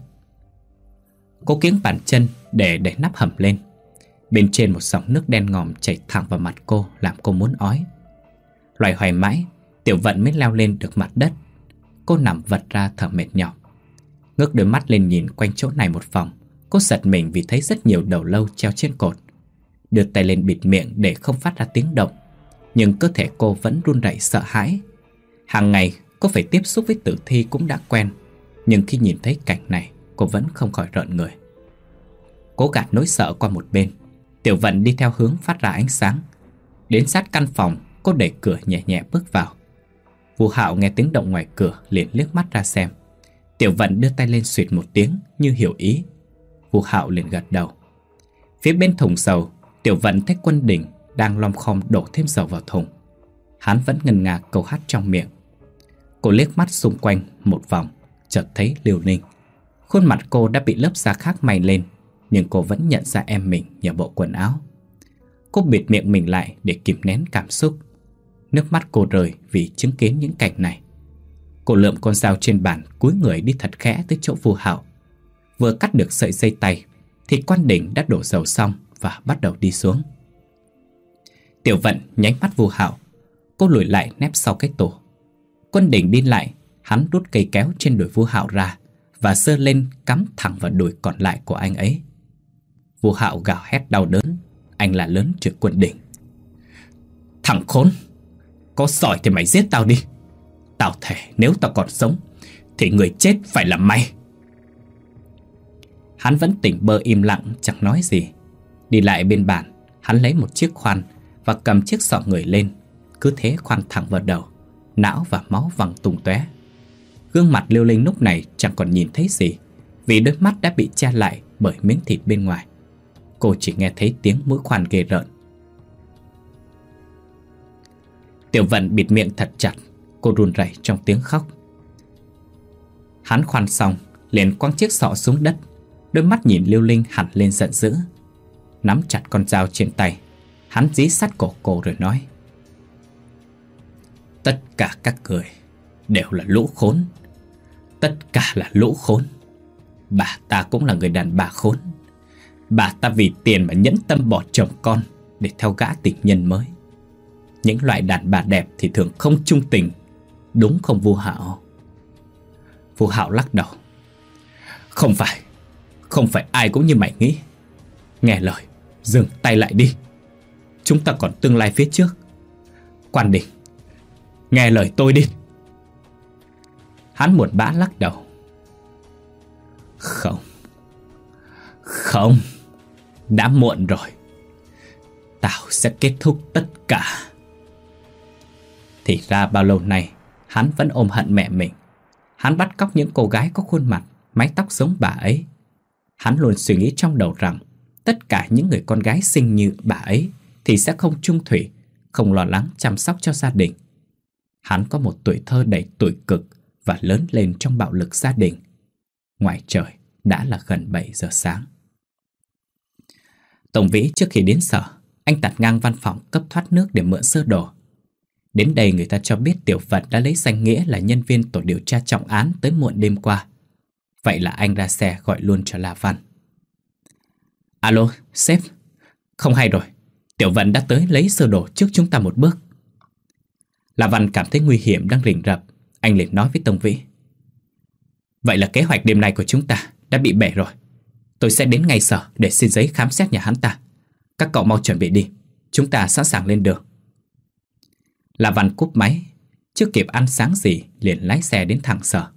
Cô kiếng bàn chân để đẩy nắp hầm lên. Bên trên một dòng nước đen ngòm chảy thẳng vào mặt cô, làm cô muốn ói. Loài hoài mãi, Tiểu Vận mới leo lên được mặt đất. Cô nằm vật ra thở mệt nhọc. Ngước đôi mắt lên nhìn quanh chỗ này một vòng. Cô giật mình vì thấy rất nhiều đầu lâu treo trên cột. Đưa tay lên bịt miệng để không phát ra tiếng động, nhưng cơ thể cô vẫn run rẩy sợ hãi. Hàng ngày cô phải tiếp xúc với tử thi cũng đã quen, nhưng khi nhìn thấy cảnh này, cô vẫn không khỏi rợn người. Cố gạt nỗi sợ qua một bên, Tiểu Vận đi theo hướng phát ra ánh sáng. Đến sát căn phòng, cô đẩy cửa nhẹ nhẹ bước vào. Vu Hạo nghe tiếng động ngoài cửa liền liếc mắt ra xem. Tiểu Vận đưa tay lên xuyệt một tiếng như hiểu ý. Vu Hạo liền gật đầu. Phía bên thùng dầu, Tiểu Vận thấy Quân Đình đang lom khom đổ thêm dầu vào thùng. Hắn vẫn ngân nga câu hát trong miệng. Cô liếc mắt xung quanh một vòng, chợt thấy Liêu Ninh. Khuôn mặt cô đã bị lớp da khác may lên, nhưng cô vẫn nhận ra em mình nhờ bộ quần áo. Cô bịt miệng mình lại để kìm nén cảm xúc. Nước mắt cô rơi vì chứng kiến những cảnh này. Cô lượm con dao trên bàn, cúi người đi thật khẽ tới chỗ Vu Hạo. Vừa cắt được sợi dây tay thì Quan Đình đã đổ dầu xong và bắt đầu đi xuống. Tiểu Vận nháy mắt Vu Hạo. Cô lùi lại nép sau cái tủ. Quân Đình đi lại, hắn rút cây kéo trên đùi Vu Hạo ra và giơ lên cắm thẳng vào đùi còn lại của anh ấy. Vu Hạo gào hét đau đớn. Anh là lớn trước Quân Đình. Thằng khốn! Có giỏi thì mày giết tao đi. Tao thề nếu tao còn sống thì người chết phải là mày. Hắn vẫn tỉnh bơ im lặng chẳng nói gì. Đi lại bên bàn, hắn lấy một chiếc khoan và cầm chiếc xọ người lên. Cứ thế khoan thẳng vào đầu. Não và máu văng tung tóe. Gương mặt Liêu Linh lúc này chẳng còn nhìn thấy gì, vì đôi mắt đã bị che lại bởi miếng thịt bên ngoài. Cô chỉ nghe thấy tiếng mũi khoan ghê rợn. Tiểu Vận bịt miệng thật chặt. Cô run rẩy trong tiếng khóc. Hắn khoan xong liền quăng chiếc xọ xuống đất. Đôi mắt nhìn Liêu Linh hẳn lên giận dữ. Nắm chặt con dao trên tay, hắn dí sát cổ cô rồi nói. Tất cả các người đều là lũ khốn. Tất cả là lũ khốn. Bà ta cũng là người đàn bà khốn. Bà ta vì tiền mà nhẫn tâm bỏ chồng con để theo gã tình nhân mới. Những loại đàn bà đẹp thì thường không trung tình, đúng không Vu Hạo? Vu Hạo lắc đầu. Không phải. Không phải ai cũng như mày nghĩ. Nghe lời, dừng tay lại đi. Chúng ta còn tương lai phía trước. Quan Đình, nghe lời tôi đi. Hắn buồn bã lắc đầu. Không. Không. Đã muộn rồi. Tao sẽ kết thúc tất cả. Thì ra bao lâu nay hắn vẫn ôm hận mẹ mình. Hắn bắt cóc những cô gái có khuôn mặt, mái tóc giống bà ấy. Hắn luôn suy nghĩ trong đầu rằng tất cả những người con gái xinh như bà ấy thì sẽ không chung thủy, không lo lắng chăm sóc cho gia đình. Hắn có một tuổi thơ đầy tủi cực và lớn lên trong bạo lực gia đình. Ngoài trời đã là gần bảy giờ sáng. Tổng Vĩ trước khi đến sở, anh tạt ngang văn phòng cấp thoát nước để mượn sơ đồ. Đến đây người ta cho biết Tiểu Vận đã lấy danh nghĩa là nhân viên tổ điều tra trọng án tới muộn đêm qua. Vậy là anh ra xe gọi luôn cho La Văn. Alo, sếp. Không hay rồi, Tiểu Vận đã tới lấy sơ đồ trước chúng ta một bước. La Văn cảm thấy nguy hiểm đang rình rập. Anh liền nói với Tông Vĩ. Vậy là kế hoạch đêm nay của chúng ta đã bị bể rồi. Tôi sẽ đến ngay sở để xin giấy khám xét nhà hắn ta. Các cậu mau chuẩn bị đi, chúng ta sẵn sàng lên đường. La Văn cúp máy, chưa kịp ăn sáng gì liền lái xe đến thẳng sở.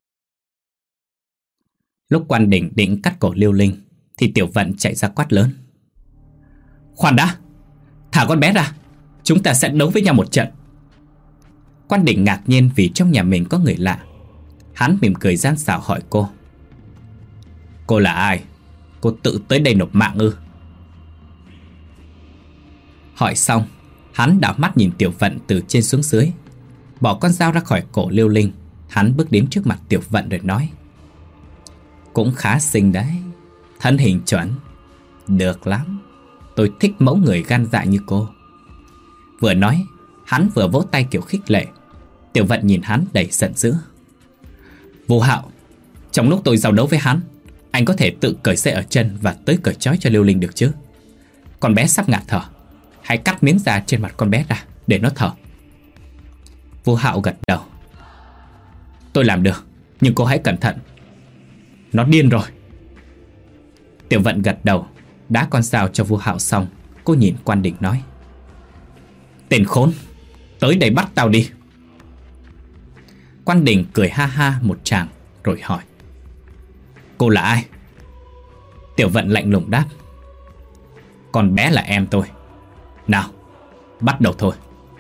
Lúc Quan Đình định cắt cổ Liêu Linh thì Tiểu Vận chạy ra quát lớn. Khoan đã, thả con bé ra, chúng ta sẽ đấu với nhau một trận. Quan Đình ngạc nhiên vì trong nhà mình có người lạ. Hắn mỉm cười gian xảo hỏi cô. Cô là ai? Cô tự tới đây nộp mạng ư? Hỏi xong, hắn đảo mắt nhìn Tiểu Vận từ trên xuống dưới. Bỏ con dao ra khỏi cổ Liêu Linh, hắn bước đến trước mặt Tiểu Vận rồi nói. Cũng khá xinh đấy, thân hình chuẩn. Được lắm, tôi thích mẫu người gan dạ như cô. Vừa nói, hắn vừa vỗ tay kiểu khích lệ. Tiểu Vận nhìn hắn đầy giận dữ. Vô Hạo, trong lúc tôi giao đấu với hắn, anh có thể tự cởi dây ở chân và tới cởi trói cho Liêu Linh được chứ? Con bé sắp ngạt thở, hãy cắt miếng da trên mặt con bé ra để nó thở. Vô Hạo gật đầu. Tôi làm được, nhưng cô hãy cẩn thận. Nó điên rồi. Tiểu Vận gật đầu, đá con dao cho Vô Hạo xong, cô nhìn Quan Đình nói. Tên khốn, tới đây bắt tao đi. Quan Đình cười ha ha một tràng rồi hỏi. Cô là ai? Tiểu Vận lạnh lùng đáp. Con bé là em tôi. Nào, bắt đầu thôi.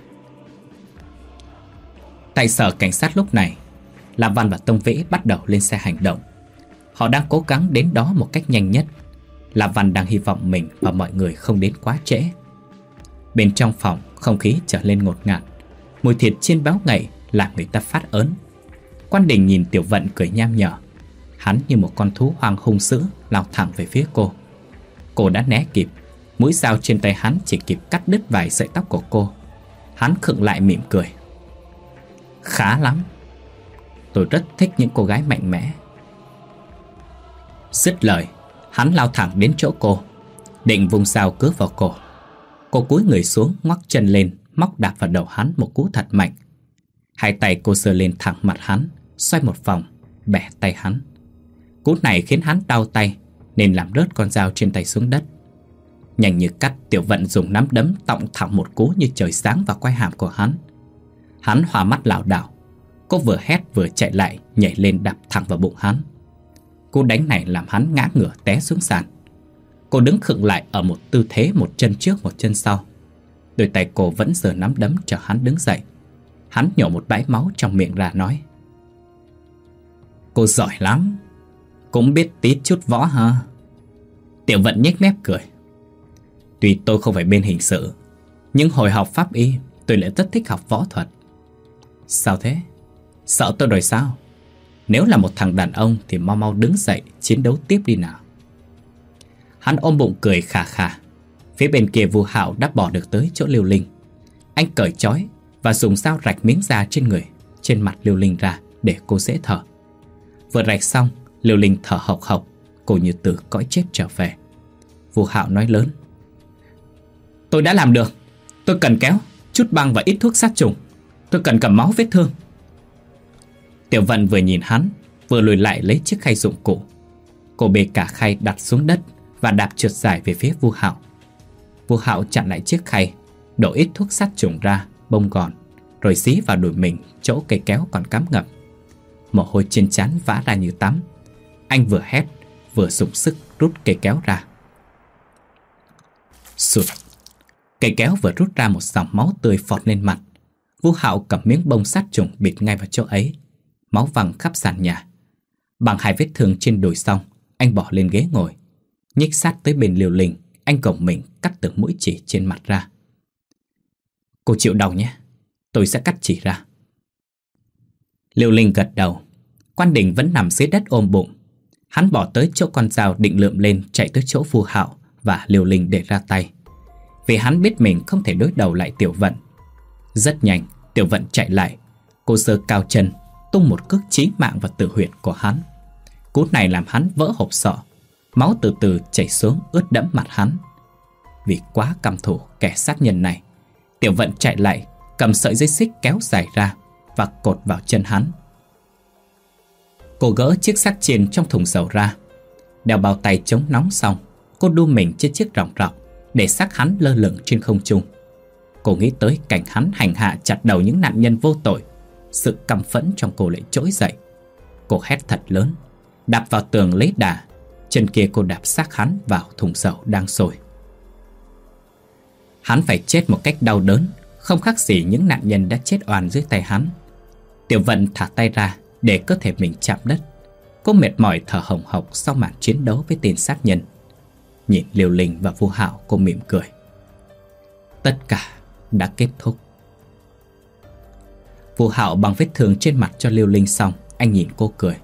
Tại sở cảnh sát lúc này, La Văn và Tông Vĩ bắt đầu lên xe hành động. Họ đang cố gắng đến đó một cách nhanh nhất. La Văn đang hy vọng mình và mọi người không đến quá trễ. Bên trong phòng, không khí trở lên ngột ngạt. Mùi thịt chiên báo ngậy làm người ta phát ớn. Quan Đình nhìn Tiểu Vận cười nham nhở. Hắn như một con thú hoang hung dữ lao thẳng về phía cô. Cô đã né kịp. Mũi dao trên tay hắn chỉ kịp cắt đứt vài sợi tóc của cô. Hắn khựng lại mỉm cười. Khá lắm. Tôi rất thích những cô gái mạnh mẽ. Dứt lời, hắn lao thẳng đến chỗ cô, định vùng dao cướp vào cổ. Cô cúi người xuống, ngoắc chân lên, móc đạp vào đầu hắn một cú thật mạnh. Hai tay cô giơ lên thẳng mặt hắn, xoay một vòng, bẻ tay hắn. Cú này khiến hắn đau tay, nên làm rớt con dao trên tay xuống đất. Nhanh như cắt, Tiểu Vận dùng nắm đấm tọng thẳng một cú như trời sáng vào quai hàm của hắn. Hắn hoa mắt lảo đảo. Cô vừa hét vừa chạy lại, nhảy lên đạp thẳng vào bụng hắn. Cú đánh này làm hắn ngã ngửa té xuống sàn. Cô đứng khựng lại ở một tư thế một chân trước một chân sau. Đôi tay cô vẫn giơ nắm đấm chờ hắn đứng dậy. Hắn nhổ một bãi máu trong miệng ra nói. Cô giỏi lắm, cũng biết tí chút võ hả? Tiểu Vận nhếch mép cười. Tuy tôi không phải bên hình sự, nhưng hồi học pháp y tôi lại rất thích học võ thuật. Sao thế? Sợ tôi rồi sao? Nếu là một thằng đàn ông thì mau mau đứng dậy chiến đấu tiếp đi nào. Hắn ôm bụng cười khà khà. Phía bên kia Vu Hạo đã bỏ được tới chỗ Liêu Linh. Anh cởi trói và dùng dao rạch miếng da trên người, trên mặt Liêu Linh ra để cô dễ thở. Vừa rạch xong, Liêu Linh thở hộc hộc, cô như từ cõi chết trở về. Vu Hạo nói lớn. Tôi đã làm được. Tôi cần kéo, chút băng và ít thuốc sát trùng. Tôi cần cầm máu vết thương. Tiểu Vận vừa nhìn hắn, vừa lùi lại lấy chiếc khay dụng cụ. Cô bê cả khay đặt xuống đất và đạp trượt dài về phía Vu Hạo. Vu Hạo chặn lại chiếc khay, đổ ít thuốc sát trùng ra, bông gòn, rồi xí vào đùi mình chỗ cây kéo còn cắm ngập. Mồ hôi trên trán vã ra như tắm. Anh vừa hét, vừa dùng sức rút cây kéo ra. Sụt. Cây kéo vừa rút ra một dòng máu tươi phọt lên mặt. Vu Hạo cầm miếng bông sát trùng bịt ngay vào chỗ ấy. máu văng khắp sàn nhà. Bằng hai vết thương trên đùi xong, anh bỏ lên ghế ngồi, nhích sát tới bên Liêu Linh. Anh gồng mình cắt từng mũi chỉ trên mặt ra. Cô chịu đau nhé, tôi sẽ cắt chỉ ra. Liêu Linh gật đầu. Quan Đình vẫn nằm dưới đất ôm bụng. Hắn bỏ tới chỗ con dao định lượm lên, chạy tới chỗ Vu Hạo và Liêu Linh để ra tay, vì hắn biết mình không thể đối đầu lại Tiểu Vận. Rất nhanh, Tiểu Vận chạy lại. Cô giơ cao chân, tung một cước chí mạng vào tử huyệt của hắn. Cú này làm hắn vỡ hộp sọ. Máu từ từ chảy xuống ướt đẫm mặt hắn. Vì quá căm thù kẻ sát nhân này, Tiểu Vận chạy lại, cầm sợi dây xích kéo dài ra và cột vào chân hắn. Cô gỡ chiếc xác chiên trong thùng dầu ra, đeo bao tay chống nóng xong, cô đu mình trên chiếc ròng rọc để xác hắn lơ lửng trên không trung. Cô nghĩ tới cảnh hắn hành hạ chặt đầu những nạn nhân vô tội. Sự căm phẫn trong cô lại trỗi dậy. Cô hét thật lớn, đạp vào tường lấy đà. Chân kia cô đạp xác hắn vào thùng dầu đang sôi. Hắn phải chết một cách đau đớn, không khác gì những nạn nhân đã chết oan dưới tay hắn. Tiểu Vận thả tay ra để cơ thể mình chạm đất. Cô mệt mỏi thở hồng hộc sau màn chiến đấu với tên sát nhân. Nhìn Liêu Linh và Vu Hạo, cô mỉm cười. Tất cả đã kết thúc. Vu Hạo bằng vết thương trên mặt cho Liêu Linh xong, anh nhìn cô cười.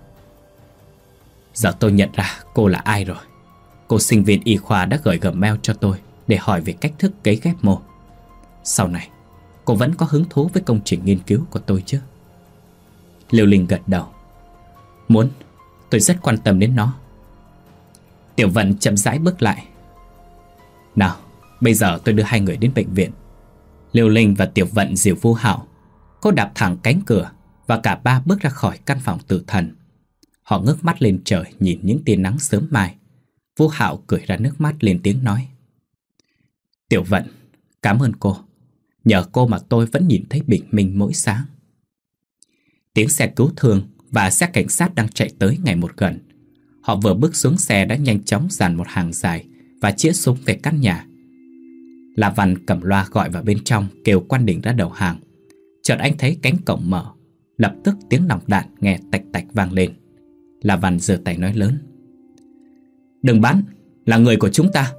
Giờ tôi nhận ra cô là ai rồi. Cô sinh viên y khoa đã gửi gmail cho tôi để hỏi về cách thức cấy ghép mô. Sau này cô vẫn có hứng thú với công trình nghiên cứu của tôi chứ? Liêu Linh gật đầu. Muốn, tôi rất quan tâm đến nó. Tiểu Vận chậm rãi bước lại. Nào, bây giờ tôi đưa hai người đến bệnh viện. Liêu Linh và Tiểu Vận dìu Vu Hạo. Cô đạp thẳng cánh cửa và cả ba bước ra khỏi căn phòng tử thần. Họ ngước mắt lên trời nhìn những tia nắng sớm mai. Vu Hạo cười ra nước mắt lên tiếng nói. Tiểu Vận, cảm ơn cô. Nhờ cô mà tôi vẫn nhìn thấy bình minh mỗi sáng. Tiếng xe cứu thương và xe cảnh sát đang chạy tới ngày một gần. Họ vừa bước xuống xe đã nhanh chóng dàn một hàng dài và chĩa súng về căn nhà. La Văn cầm loa gọi vào bên trong, kêu Quan Đình ra đầu hàng. Chợt anh thấy cánh cổng mở. Lập tức tiếng nòng đạn nghe tạch tạch vang lên. La Văn giơ tay nói lớn. Đừng bắn, là người của chúng ta.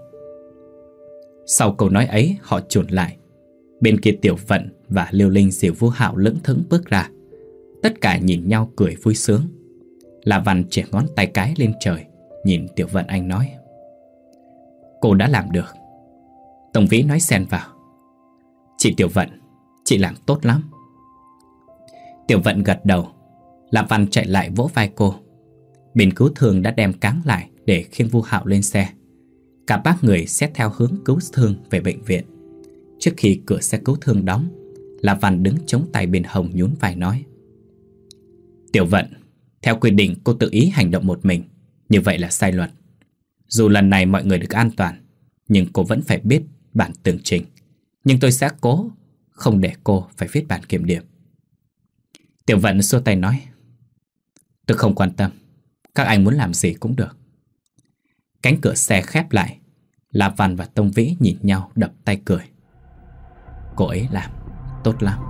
Sau câu nói ấy, họ chồn lại. Bên kia Tiểu Vận và Liêu Linh dìu Vu Hạo lững thững bước ra. Tất cả nhìn nhau cười vui sướng. La Văn chỉ ngón tay cái lên trời, nhìn Tiểu Vận anh nói. Cô đã làm được. Tổng Vĩ nói xen vào. Chị Tiểu Vận, chị làm tốt lắm. Tiểu Vận gật đầu. La Văn chạy lại vỗ vai cô. Bên cứu thương đã đem cáng lại để khiêng Vu Hạo lên xe. Cả ba người xét theo hướng cứu thương về bệnh viện. Trước khi cửa xe cứu thương đóng, La Văn đứng chống tay bên hông nhún vai nói. Tiểu Vận, theo quy định cô tự ý hành động một mình, như vậy là sai luật. Dù lần này mọi người được an toàn, nhưng cô vẫn phải biết bản tường trình. Nhưng tôi sẽ cố không để cô phải viết bản kiểm điểm. Tiểu Vận xua tay nói. Tôi không quan tâm, các anh muốn làm gì cũng được. Cánh cửa xe khép lại. La Văn và Tông Vĩ nhìn nhau đập tay cười. Cô ấy làm tốt lắm.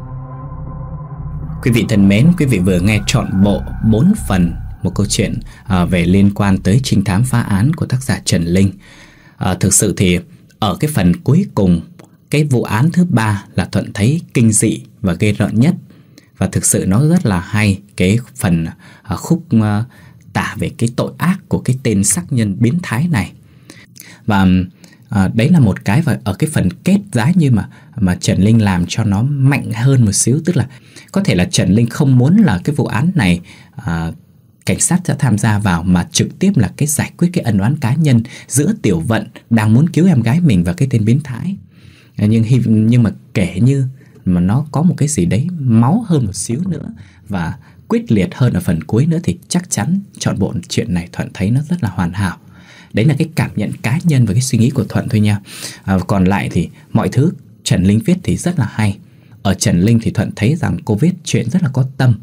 Quý vị thân mến, quý vị vừa nghe trọn bộ bốn phần một câu chuyện à, về liên quan tới trinh thám phá án của tác giả Trần Linh. à, Thực sự thì ở cái phần cuối cùng, cái vụ án thứ ba là Thuận thấy kinh dị và ghê rợn nhất. Và thực sự nó rất là hay. Cái phần à, khúc à, tả về cái tội ác của cái tên sát nhân biến thái này. Và à, đấy là một cái. Và ở cái phần kết giá như mà mà Trần Linh làm cho nó mạnh hơn một xíu. Tức là có thể là Trần Linh không muốn là cái vụ án này à, cảnh sát sẽ tham gia vào, mà trực tiếp là cái giải quyết cái ân oán cá nhân giữa Tiểu Vận đang muốn cứu em gái mình và cái tên biến thái. à, nhưng, nhưng mà kể như mà nó có một cái gì đấy máu hơn một xíu nữa và quyết liệt hơn ở phần cuối nữa, thì chắc chắn trọn bộ chuyện này Thuận thấy nó rất là hoàn hảo. Đấy là cái cảm nhận cá nhân và cái suy nghĩ của Thuận thôi nha. à, Còn lại thì mọi thứ Trần Linh viết thì rất là hay. Ở Trần Linh thì Thuận thấy rằng cô viết chuyện rất là có tâm.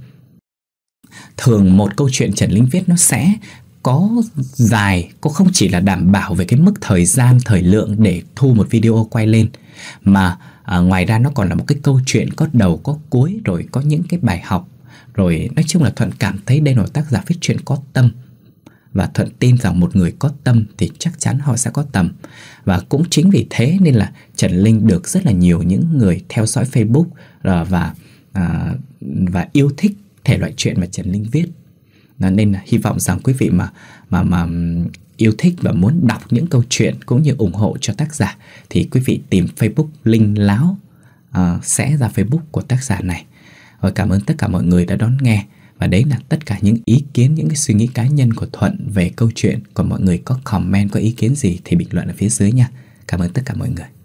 Thường một câu chuyện Trần Linh viết nó sẽ có dài, cô không chỉ là đảm bảo về cái mức thời gian, thời lượng để thu một video quay lên, mà à, ngoài ra nó còn là một cái câu chuyện có đầu có cuối, rồi có những cái bài học Rồi nói chung là Thuận cảm thấy đây là một tác giả viết truyện có tâm. Và Thuận tin rằng một người có tâm thì chắc chắn họ sẽ có tầm. Và cũng chính vì thế nên là Trần Linh được rất là nhiều những người theo dõi Facebook và, à, và yêu thích thể loại truyện mà Trần Linh viết. Nên là hy vọng rằng quý vị mà, mà, mà yêu thích và muốn đọc những câu chuyện cũng như ủng hộ cho tác giả thì quý vị tìm Facebook Linh Láo, à, sẽ ra Facebook của tác giả này. Và cảm ơn tất cả mọi người đã đón nghe. Và đấy là tất cả những ý kiến, những cái suy nghĩ cá nhân của Thuận về câu chuyện. Còn mọi người có comment, có ý kiến gì thì bình luận ở phía dưới nha. Cảm ơn tất cả mọi người.